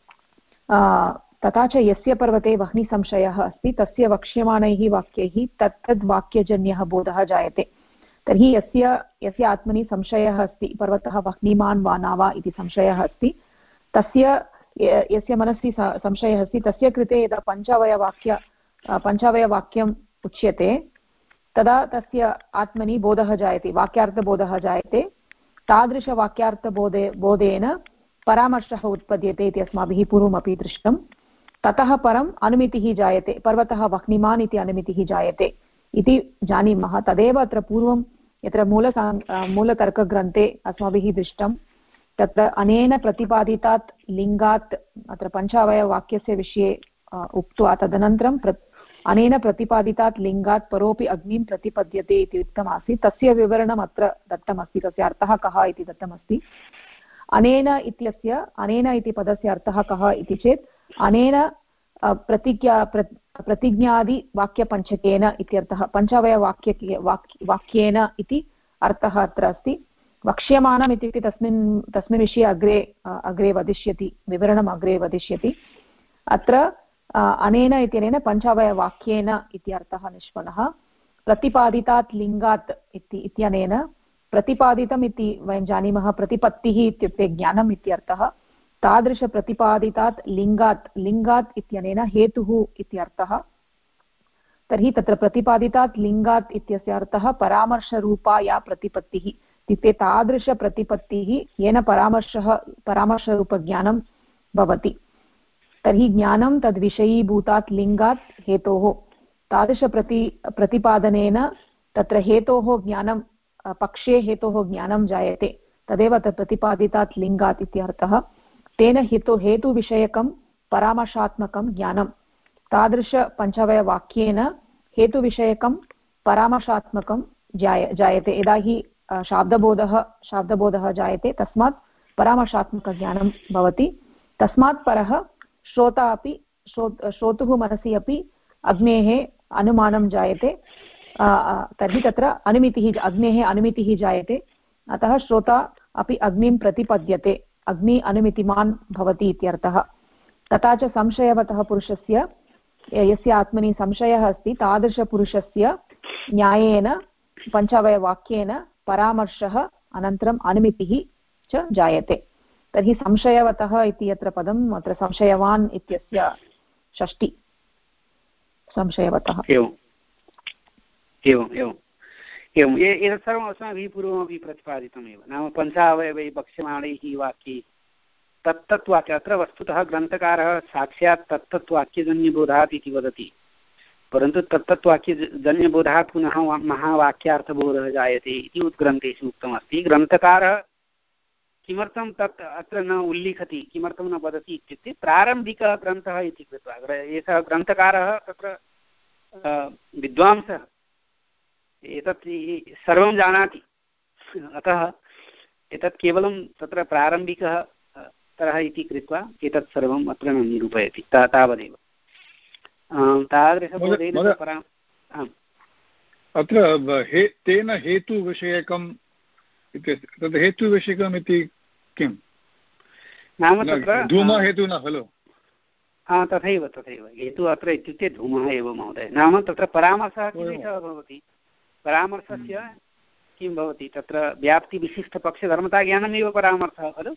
तथा च यस्य पर्वते वह्निसंशयः अस्ति तस्य वक्ष्यमाणैः वाक्यैः तत्तद् वाक्यजन्यः बोधः जायते। तर्हि यस्य यस्य आत्मनि संशयः अस्ति, पर्वतः वह्निमान् वा न वा इति संशयः अस्ति, तस्य यस्य मनसि संशयः अस्ति तस्य कृते यदा पञ्चावयवाक्य पञ्चावयवाक्यम् उच्यते तदा तस्य आत्मनि बोधः जायते, वाक्यार्थबोधः जायते। तादृशवाक्यार्थबोधे बोधेन परामर्शः उत्पद्यते इति अस्माभिः पूर्वमपि दृष्टं। ततः परम् अनुमितिः जायते, पर्वतः वह्निमान् इति अनुमितिः जायते इति जानीमः। तदेव अत्र पूर्वं यत्र मूलसां मूलतर्कग्रन्थे अस्माभिः दृष्टं, तत्र अनेन प्रतिपादितात् लिङ्गात् अत्र पञ्चावयवाक्यस्य विषये उक्त्वा तदनन्तरं प्र अनेन प्रतिपादितात् लिङ्गात् परोऽपि अग्निं प्रतिपद्यते इति उक्तमासीत्। तस्य विवरणम् अत्र दत्तमस्ति, तस्य अर्थः कः इति दत्तमस्ति। अनेन इत्यस्य अनेन इति पदस्य अर्थः कः इति चेत् अनेन प्रतिज्ञा प्र प्रतिज्ञादिवाक्यपञ्चकेन इत्यर्थः। पञ्चावयवाक्य वाक् वाक्येन इति अर्थः अत्र अस्ति। वक्ष्यमाणम् इत्युक्ते तस्मिन् तस्मिन् विषये अग्रे अग्रे वदिष्यति, विवरणम् अग्रे वदिष्यति। अत्र अनेन इत्यनेन पञ्चावयवाक्येन इत्यर्थः निष्पन्नः। प्रतिपादितात् लिङ्गात् इति इत्यनेन प्रतिपादितम् इति वयं जानीमः, प्रतिपत्तिः इत्युक्ते ज्ञानम् इत्यर्थः। तादृशप्रतिपादितात् लिङ्गात् लिङ्गात् इत्यनेन हेतुः इत्यर्थः। तर्हि तत्र प्रतिपादितात् लिङ्गात् इत्यस्य अर्थः परामर्शरूपा या प्रतिपत्तिः इत्युक्ते तादृशप्रतिपत्तिः येन परामर्शः परामर्शरूपज्ञानं भवति। तर्हि ज्ञानं तद्विषयीभूतात् लिङ्गात् हेतोः। तादृशप्रति प्रतिपादनेन तत्र हेतोः ज्ञानं पक्षे हेतोः ज्ञानं जायते, तदेव तत् प्रतिपादितात् लिङ्गात् इत्यर्थः। तेन हेतु हेतुविषयकं परामर्शात्मकं ज्ञानं तादृशपञ्चवयवाक्येन हेतुविषयकं परामर्शात्मकं जाय जायते। यदा हि शाब्दबोधः शाब्दबोधः जायते तस्मात् परामर्शात्मकज्ञानं भवति। तस्मात् परः श्रोता अपि श्रो श्रोतुः मनसि अपि अग्नेः अनुमानं जायते। तर्हि तत्र अनुमितिः अग्नेः अनुमितिः जायते। अतः श्रोता अपि अग्निं प्रतिपद्यते, अग्नि अनुमितिमान् भवति इत्यर्थः। तथा च संशयवतः पुरुषस्य यस्य आत्मनि संशयः अस्ति तादृशपुरुषस्य न्यायेन पञ्चावयवाक्येन परामर्शः अनन्तरम् अनुमितिः च जायते। तर्हि संशयवतः इति यत्र पदम् अत्र संशयवान् इत्यस्य षष्टि संशयवतः। एवम् एवम् एवम् एवम् एतत् सर्वम् अस्माभिः पूर्वमपि प्रतिपादितमेव। नाम पञ्चावयवै वक्ष्यमाणैः वाक्यैः तत्तत्वाक्य अत्र वस्तुतः ग्रन्थकारः साक्षात् तत्तत्वाक्यजन्यबोधात् इति वदति, परन्तु तत्तत्वाक्यजन्यबोधात् पुनः महावाक्यार्थबोधः जायते इति उद्ग्रन्थेषु उक्तमस्ति। ग्रन्थकारः किमर्थं तत् अत्र न उल्लिखति, किमर्थं न वदति इत्युक्ते प्रारम्भिकः ग्रन्थः इति कृत्वा एषः ग्रन्थकारः तत्र विद्वांसः, एतत् सर्वं जानाति, अतः एतत् केवलं तत्र प्रारम्भिकः तरः इति कृत्वा एतत् सर्वम् अत्र न निरूपयति। तावदेव तादृशबोधेन अत्र हे तेन हेतुविषयकम् इत्यस्ति। तद् हेतुविषयकम् इति किं नाम तत्र धूमः हेतुः न खलु? हा तथैव तथैव हेतुः अत्र इत्युक्ते धूमः एव महोदय। नाम तत्र परामर्शः किदृशः भवति, परामर्शस्य किं भवति तत्र व्याप्तिविशिष्टपक्षधर्मताज्ञानमेव परामर्शः खलु।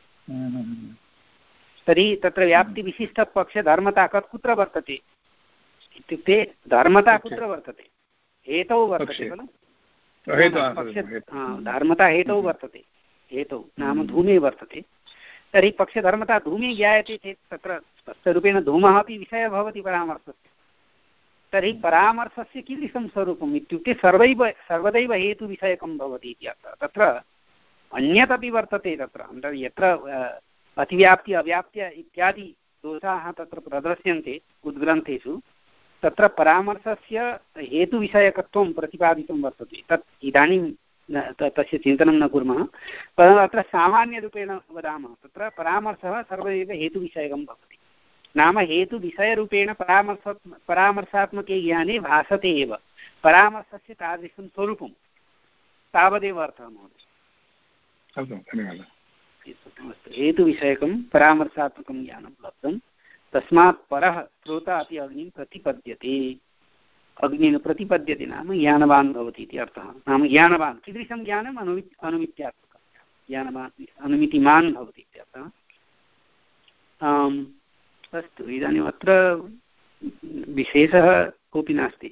तर्हि तत्र व्याप्तिविशिष्टपक्षधर्मता कत् कुत्र वर्तते इत्युक्ते धर्मता कुत्र वर्तते, हेतौ वर्तते खलु। धर्मता हेतौ वर्तते, हेतौ नाम धूमे वर्तते। तर्हि पक्षधर्मता धूमे ज्ञायते चेत् तत्र स्पष्टरूपेण धूमः अपि विषयः भवति परामर्शस्य। तर्हि परामर्शस्य कीदृशं स्वरूपम् इत्युक्ते सर्वैव सर्वदैव हेतुविषयकं भवति इति अर्थः। तत्र अन्यदपि वर्तते, तत्र यत्र अतिव्याप्ति अव्याप्त्य इत्यादि दोषाः तत्र प्रदर्श्यन्ते उद्ग्रन्थेषु, तत्र परामर्शस्य हेतुविषयकत्वं प्रतिपादितं वर्तते। तत् इदानीं तस्य चिन्तनं न कुर्मः, परन्तु अत्र सामान्यरूपेण वदामः, तत्र परामर्शः सर्वैव हेतुविषयकं भवति। नाम हेतुविषयरूपेण परामर्श परामर्शात्मके ज्ञाने भासते एव परामर्शस्य तादृशं स्वरूपं, तावदेव अर्थः महोदय। धन्यवादः। हेतुविषयकं परामर्शात्मकं ज्ञानं लब्धं, तस्मात् परः श्रोता अपि अग्निं प्रतिपद्यते। अग्निं प्रतिपद्यते नाम ज्ञानवान् भवति इति अर्थः। नाम ज्ञानवान् कीदृशं ज्ञानम्? अनुमि अनुमित्यात्मकं ज्ञानवान्, अनुमितिमान् भवति इत्यर्थः। अस्तु, इदानीम् अत्र विशेषः कोऽपि नास्ति,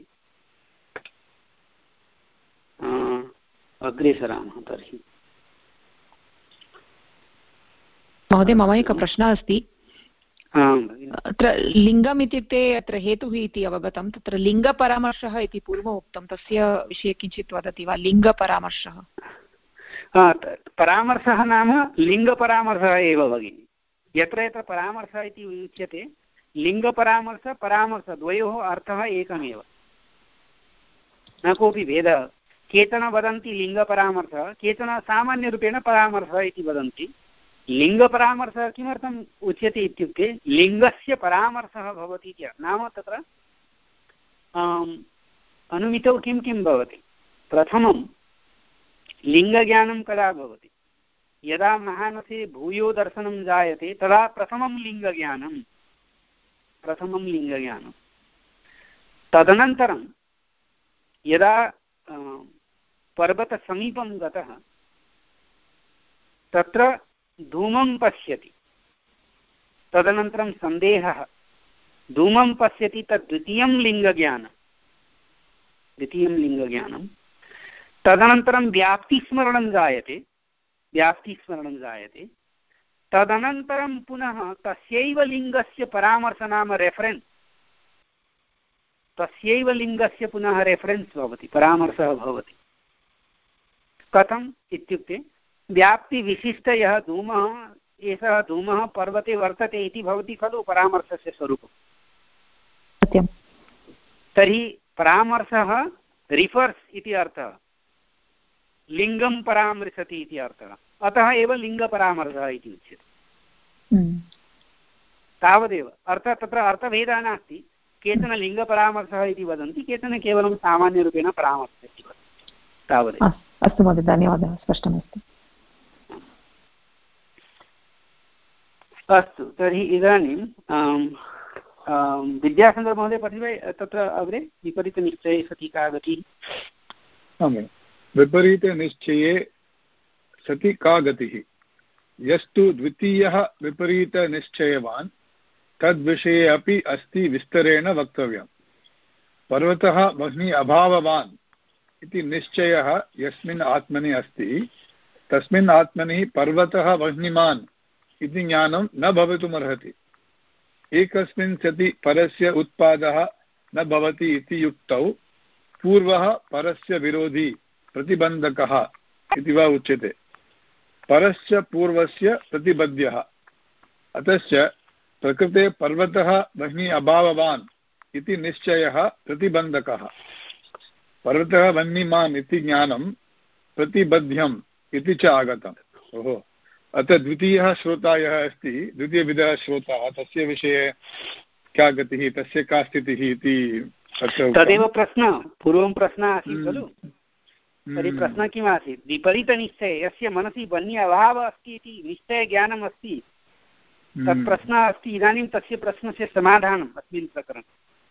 अग्रे सरामः। तर्हि महोदय, मम एकः प्रश्नः अस्ति। अत्र लिङ्गम् इत्युक्ते अत्र हेतुः इति अवगतं, तत्र लिङ्गपरामर्शः इति पूर्वम् उक्तं, तस्य विषये किञ्चित् वदति वा? लिङ्गपरामर्शः परामर्शः नाम लिङ्गपरामर्शः एव भगिनि। यत्र यत्र परामर्शः इति उच्यते, लिङ्गपरामर्श परामर्श द्वयोः अर्थः एकमेव, न कोऽपि भेदः। केचन वदन्ति लिङ्गपरामर्शः, केचन सामान्यरूपेण परामर्शः इति वदन्ति। लिङ्गपरामर्शः किमर्थम् उच्यते इत्युक्ते लिङ्गस्य परामर्शः भवति इति। नाम तत्र अनुमितौ किं किं भवति? प्रथमं लिङ्गज्ञानं कदा भवति? यदा महानसे भूयो दर्शनं जायते तदा प्रथमं लिङ्गज्ञानं प्रथमं लिङ्गज्ञानं तदनन्तरं यदा पर्वतसमीपं गतः तत्र धूमं पश्यति, तदनन्तरं सन्देहः, धूमं पश्यति, तद् द्वितीयं लिङ्गज्ञानं द्वितीयं लिङ्गज्ञानं तदनन्तरं व्याप्तिस्मरणं जायते व्याप्तिस्मरणं जायते तदनन्तरं पुनः तस्यैव लिङ्गस्य परामर्श नाम रेफरेन्स्, तस्यैव लिङ्गस्य पुनः रेफरेन्स् भवति, परामर्शः भवति। कथम् इत्युक्ते व्याप्तिविशिष्ट यः धूमः, एषः धूमः पर्वते वर्तते इति भवति खलु परामर्शस्य स्वरूपं। सत्यं। तर्हि परामर्शः रिफर्स् इति अर्थः, लिङ्गं परामृशति इति अर्थः, अतः एव लिङ्गपरामर्शः इति उच्यते। तावदेव अर्थः, तत्र अर्थभेदः नास्ति। केचन लिङ्गपरामर्शः इति वदन्ति, केचन केवलं सामान्यरूपेण परामर्शः इति वदन्ति, तावदेव। अस्तु महोदय, धन्यवादः, स्पष्टमस्ति। अस्तु, तर्हि इदानीं विद्यासागरमहोदय पठति तत्र अग्रे विपरीतनिश्चये सति का गतिः? विपरीतनिश्चये सति का गतिः? यस्तु द्वितीयः विपरीतनिश्चयवान् तद्विषये अपि अस्ति विस्तरेण वक्तव्यम्। पर्वतः वह्नि अभाववान् इति निश्चयः यस्मिन् आत्मनि अस्ति, तस्मिन् आत्मनि पर्वतः वह्निमान् इति ज्ञानं न भवितुमर्हति। एकस्मिन् सति परस्य उत्पादः न भवति इति युक्तौ पूर्वः परस्य विरोधी प्रतिबन्धकः इति वा उच्यते। परस्य पूर्वस्य प्रतिबध्यः। अतश्च प्रकृते पर्वतः वह्नि अभाववान् इति निश्चयः प्रतिबन्धकः। पर्वतः वह्निमान् इति ज्ञानं प्रतिबध्यम् इति च आगतम्। ओहो, अतः द्वितीयः श्रोता यः अस्ति, द्वितीयविधः श्रोता, तस्य विषये क्या गतिः, तस्य का स्थितिः इति तदेव प्रश्नः। पूर्वं प्रश्नः आसीत् खलु, तर्हि प्रश्नः किम् आसीत्? विपरीतनिश्चये यस्य मनसि वह्नि अभावः अस्ति इति निश्चयज्ञानम् अस्ति, तत् प्रश्नः अस्ति। इदानीं तस्य प्रश्नस्य समाधानम् अस्मिन् प्रकरणे।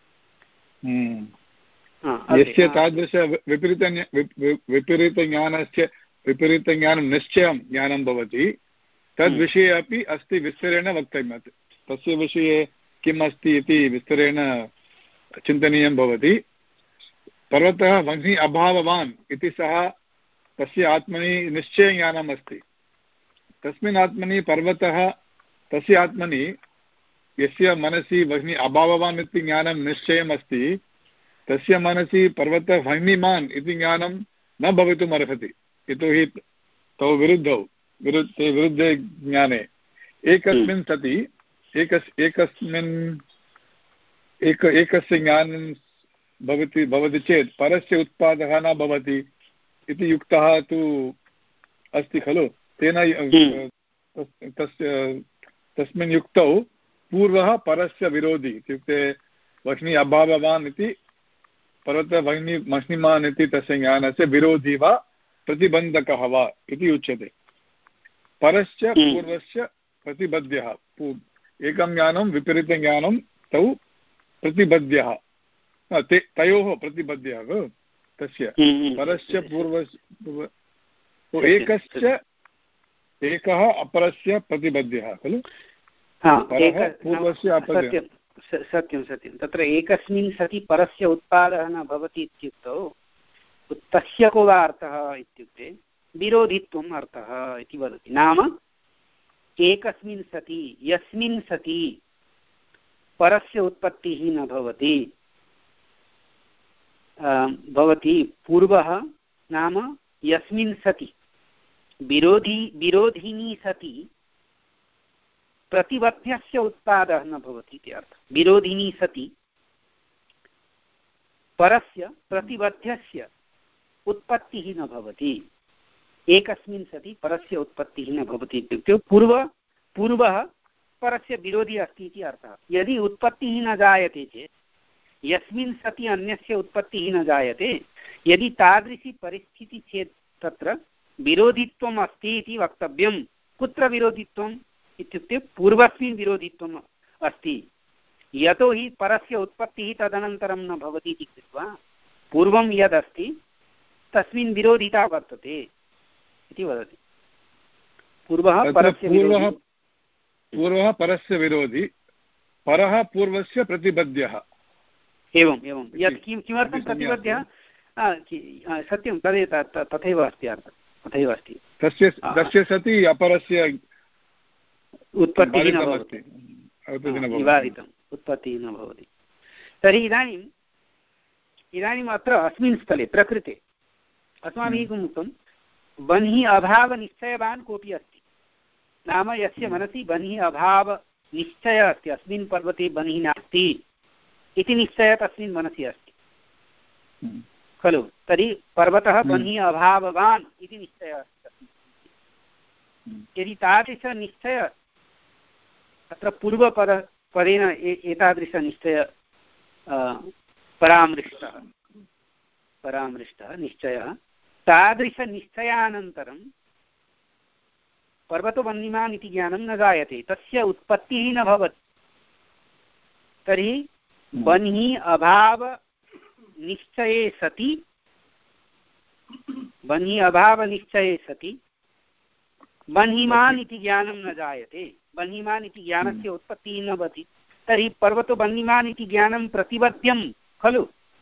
यस्य तादृश विपरीत विपरीतज्ञानस्य विपरीतज्ञानं निश्चयं ज्ञानं भवति, तद्विषये अपि अस्ति विस्तरेण वक्तव्यं। तस्य विषये किम् अस्ति इति विस्तरेण चिन्तनीयं भवति। पर्वतः वह्नि अभाववान् इति सः तस्य आत्मनि निश्चयज्ञानम् अस्ति। तस्मिन् आत्मनि पर्वतः, तस्य आत्मनि यस्य मनसि वह्नि अभाववान् इति ज्ञानं निश्चयम् अस्ति, तस्य मनसि पर्वतः वह्निमान् इति ज्ञानं न भवितुम् अर्हति, यतोहि तौ विरुद्धौ विरुद्ध ते विरुद्धे ज्ञाने एकस्मिन् सति एकस् एकस्मिन् एक एकस्य ज्ञानं भवति भवति चेत् परस्य उत्पादः न भवति इति युक्तः तु अस्ति खलु। तेन तस्य तस्मिन् युक्तौ पूर्वः परस्य विरोधी, इत्युक्ते वह्नि अभाववान् इति पर्वतः वह्नि वह्निमान् इति तस्य ज्ञानस्य विरोधी वा प्रतिबन्धकः वा इति उच्यते। परश्च पूर्वस्य प्रतिबध्यः, एकं ज्ञानं विपरीतज्ञानं तौ प्रतिबध्यः, ते तयोः प्रतिबध्यः तस्य परस्य पूर्वस्य एकश्च एकः अपरस्य प्रतिबध्यः खलु। पूर्वस्य सत्यं सत्यं सत्यं तत्र एकस्मिन् सति परस्य उत्पादः न भवति इत्युक्तौ तस्य को वा अर्थः इत्युक्ते विरोधित्वम् अर्थः इति वदति। नाम एकस्मिन् सति यस्मिन् सति परस्य उत्पत्तिः न भवति भवति पूर्वः, नाम यस्मिन् सति विरोधी विरोधिनी सति प्रतिबद्धस्य उत्पादः न भवति इति अर्थः। विरोधिनी सति परस्य प्रतिबद्धस्य उत्पत्तिः न भवति, एकस्मिन् सति परस्य उत्पत्तिः न भवति इत्युक्ते पूर्व पूर्वः परस्य विरोधी अस्ति इति अर्थः। यदि उत्पत्तिः न जायते चेत्, यस्मिन् सति अन्यस्य उत्पत्तिः न जायते, यदि तादृशी परिस्थितिः चेत् तत्र विरोधित्वम् अस्ति इति वक्तव्यं। कुत्र विरोधित्वम् इत्युक्ते पूर्वस्मिन् विरोधित्वम् अस्ति, यतोहि परस्य उत्पत्तिः तदनन्तरं न भवति इति कृत्वा पूर्वं यदस्ति तस्मिन् विरोधिता वर्तते इति वदति। पूर्वः परस्य विरोधी, पूर्वः परस्य विरोधी, परः पूर्वस्य प्रतिबध्यः। एवं एवं यत् किं किमर्थं प्रतिबद्धः सत्यं तदेव तथैव अस्ति अर्थः, तथैव अस्ति। तस्य तस्य सति अपरस्य उत्पत्तिः न भवति, निवारितम् उत्पत्तिः न भवति। तर्हि इदानीम् इदानीम् अत्र अस्मिन् स्थले प्रकृते अस्माभिः किम् उक्तं, बन्हि अभावनिश्चयवान् कोऽपि अस्ति, नाम यस्य मनसि बन्हि अभावनिश्चयः अस्ति, अस्मिन् पर्वते बन्हि नास्ति इति निश्चयः तस्मिन् मनसि अस्ति खलु। तर्हि पर्वतः बन्हि अभाववान् इति निश्चयः अस्ति तस्मिन्। यदि तादृशनिश्चयः तत्र पूर्वपद पदेन एतादृशनिश्चय परामृष्टः परामृष्टः निश्चयः, तादृशनिश्चयानन्तरं पर्वतो वह्निमान् इति ज्ञानं न जायते, तस्य उत्पत्तिः न भवति। तर्हि बन्हि अभाव निश्चये सति बन्हि अभाव निश्चये सति बन्हिमान् इति ज्ञानं न जायते, बन्हिमान् इति ज्ञानस्य उत्पत्तिः न भवति। तर्हि पर्वतो बन्हिमान् इति ज्ञानं प्रतिबध्यं खलु,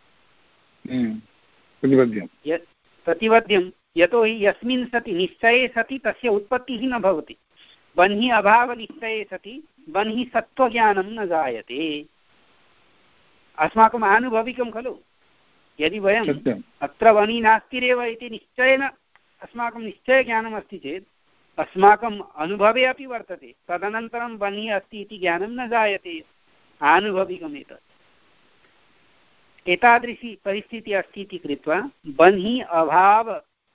प्रतिबध्यं, यतोहि यस्मिन् सति निश्चये सति तस्य उत्पत्तिः न भवति। बन्हि अभावनिश्चये सति बन्हि सत्त्वज्ञानं न जायते। अस्माकम् आनुभविकं खलु, यदि वयम् अत्र वह्निः नास्तिरेव इति निश्चयेन अस्माकं निश्चयज्ञानम् अस्ति चेत् अस्माकम् अनुभवे अपि वर्तते, तदनन्तरं बन्हिः अस्ति इति ज्ञानं न जायते, आनुभविकम् एतत्। एतादृशी परिस्थितिः अस्ति इति कृत्वा बन्हिः अभाव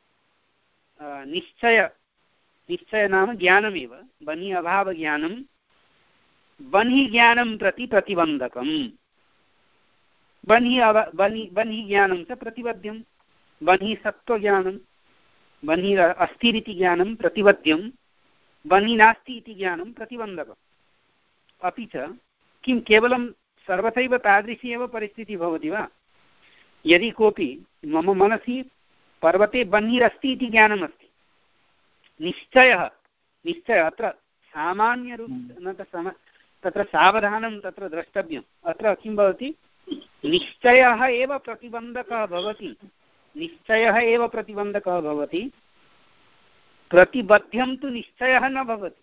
निश्चय निश्चय नाम ज्ञानमेव, बन्हिः अभावज्ञानं बन्हिः ज्ञानं प्रति प्रतिबन्धकम्। बन्हिः अव बन्हि बन्हिः ज्ञानं च प्रतिबध्यं, बन्हिः सत्त्वज्ञानं बन्हिः अस्तिरिति ज्ञानं प्रतिबध्यं, बन्हिः नास्ति इति ज्ञानं प्रतिबन्धकम्। अपि च किं केवलं सर्वथैव तादृशी एव परिस्थितिः भवति वा? यदि कोऽपि मम मनसि पर्वते बन्हिरस्ति इति ज्ञानमस्ति, निश्चयः निश्चयः अत्र सामान्यरूपेण तत्र सावधानं तत्र द्रष्टव्यम्। अत्र किं भवति, निश्चयः एव प्रतिबन्धकः भवति, निश्चयः एव प्रतिबन्धकः भवति, प्रतिबध्यं तु निश्चयः न भवति।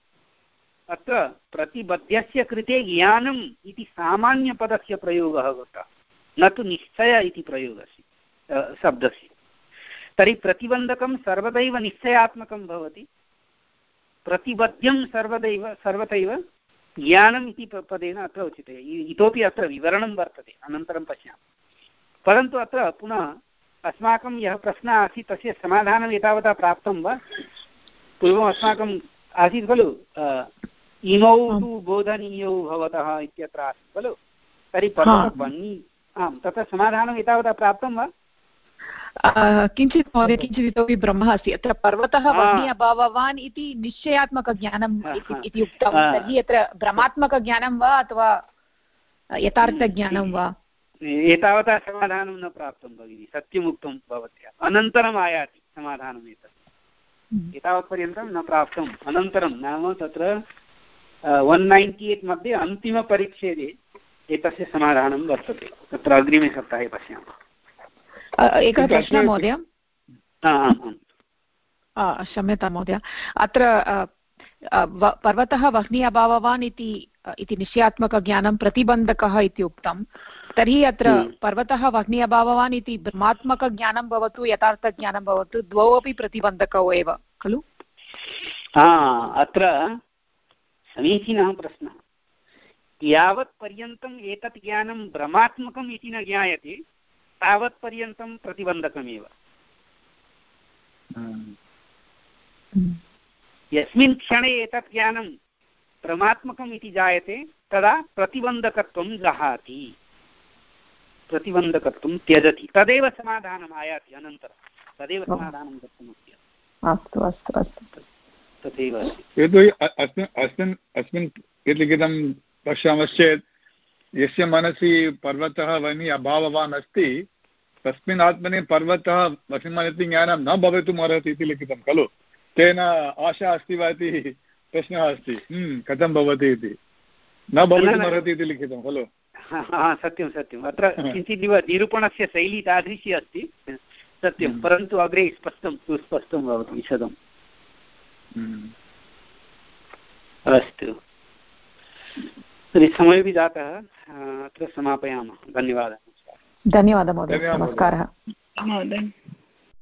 अत्र प्रतिबद्धस्य कृते ज्ञानम् इति सामान्यपदस्य प्रयोगः कृतः, न तु निश्चय इति प्रयोगस्य शब्दस्य। तर्हि प्रतिबन्धकं सर्वदैव निश्चयात्मकं भवति, प्रतिबद्ध्यं सर्वदैव सर्वथैव ज्ञानम् इति पदेन अत्र उच्यते। इतोपि अत्र विवरणं वर्तते, अनन्तरं पश्यामः। परन्तु अत्र पुनः अस्माकं यः प्रश्नः आसीत् तस्य समाधानं एतावता प्राप्तं वा? पूर्वम् अस्माकम् आसीत् खलु इमौ तु बोधनीयौ भवतः इत्यत्र आसीत् खलु। तर्हि पर्वतवह्नि आं तत्र समाधानम् एतावता प्राप्तं वा? किञ्चित् महोदय, किञ्चित् इतोपि ब्रह्मः अस्ति। अत्र पर्वतः वह्नि अभाववान् इति निश्चयात्मकज्ञानम् इति उक्तं। तर्हि अत्र भ्रमात्मकज्ञानं वा अथवा यथार्थज्ञानं वा? एतावता समाधानं न प्राप्तं भगिनि, सत्यमुक्तं भवत्या। अनन्तरम् आयाति समाधानम् एतत्, एतावत्पर्यन्तं न प्राप्तम्। अनन्तरं नाम तत्र वन् नैन्टि एट् मध्ये अन्तिमपरिच्छेदे एतस्य समाधानं वर्तते। तत्र अग्रिमे सप्ताहे पश्यामः। एकः प्रश्नः महोदय। क्षम्यतां महोदय, अत्र पर्वतः वह्नि अभाववान् इति इति निश्चयात्मकज्ञानं प्रतिबन्धकः इति उक्तं। तर्हि अत्र पर्वतः वह्नि अभाववान् इति भ्रमात्मकज्ञानं भवतु यथार्थज्ञानं भवतु, द्वौ अपि प्रतिबन्धकौ एव खलु? अत्र समीचीनः प्रश्नः। यावत्पर्यन्तम् एतत् ज्ञानं भ्रमात्मकम् इति न ज्ञायते तावत्पर्यन्तं प्रतिबन्धकमेव। यस्मिन् क्षणे एतत् ज्ञानं भ्रमात्मकम् इति जायते तदा प्रतिबन्धकत्वं जहाति, प्रतिबन्धकत्वं त्यजति। तदेव समाधानम् आयाति अनन्तरं, तदेव समाधानं दत्तमस्ति। अस्तु अस्तु अस्तु, तथैव यतोहि अस्मिन् अस्मिन् यत् लिखितं पश्यामश्चेत् यस्य मनसि पर्वतः वह्नि अभाववान् अस्ति तस्मिन् आत्मनि पर्वतः वह्निमान् इति ज्ञानं न भवितुम् अर्हति इति लिखितं खलु। तेन आशा अस्ति वा इति प्रश्नः अस्ति। कथं भवति इति, न भवितुम् अर्हति इति लिखितं खलु। सत्यं सत्यम्। अत्र किञ्चिदिव निरूपणस्य शैली तादृशी अस्ति, सत्यं। परन्तु अग्रे स्पष्टं सुस्पष्टं भवति विशदम्। अस्तु, तर्हि समयोपि जातः, अत्र समापयामः। धन्यवादः। धन्यवादः महोदय, नमस्कारः महोदय।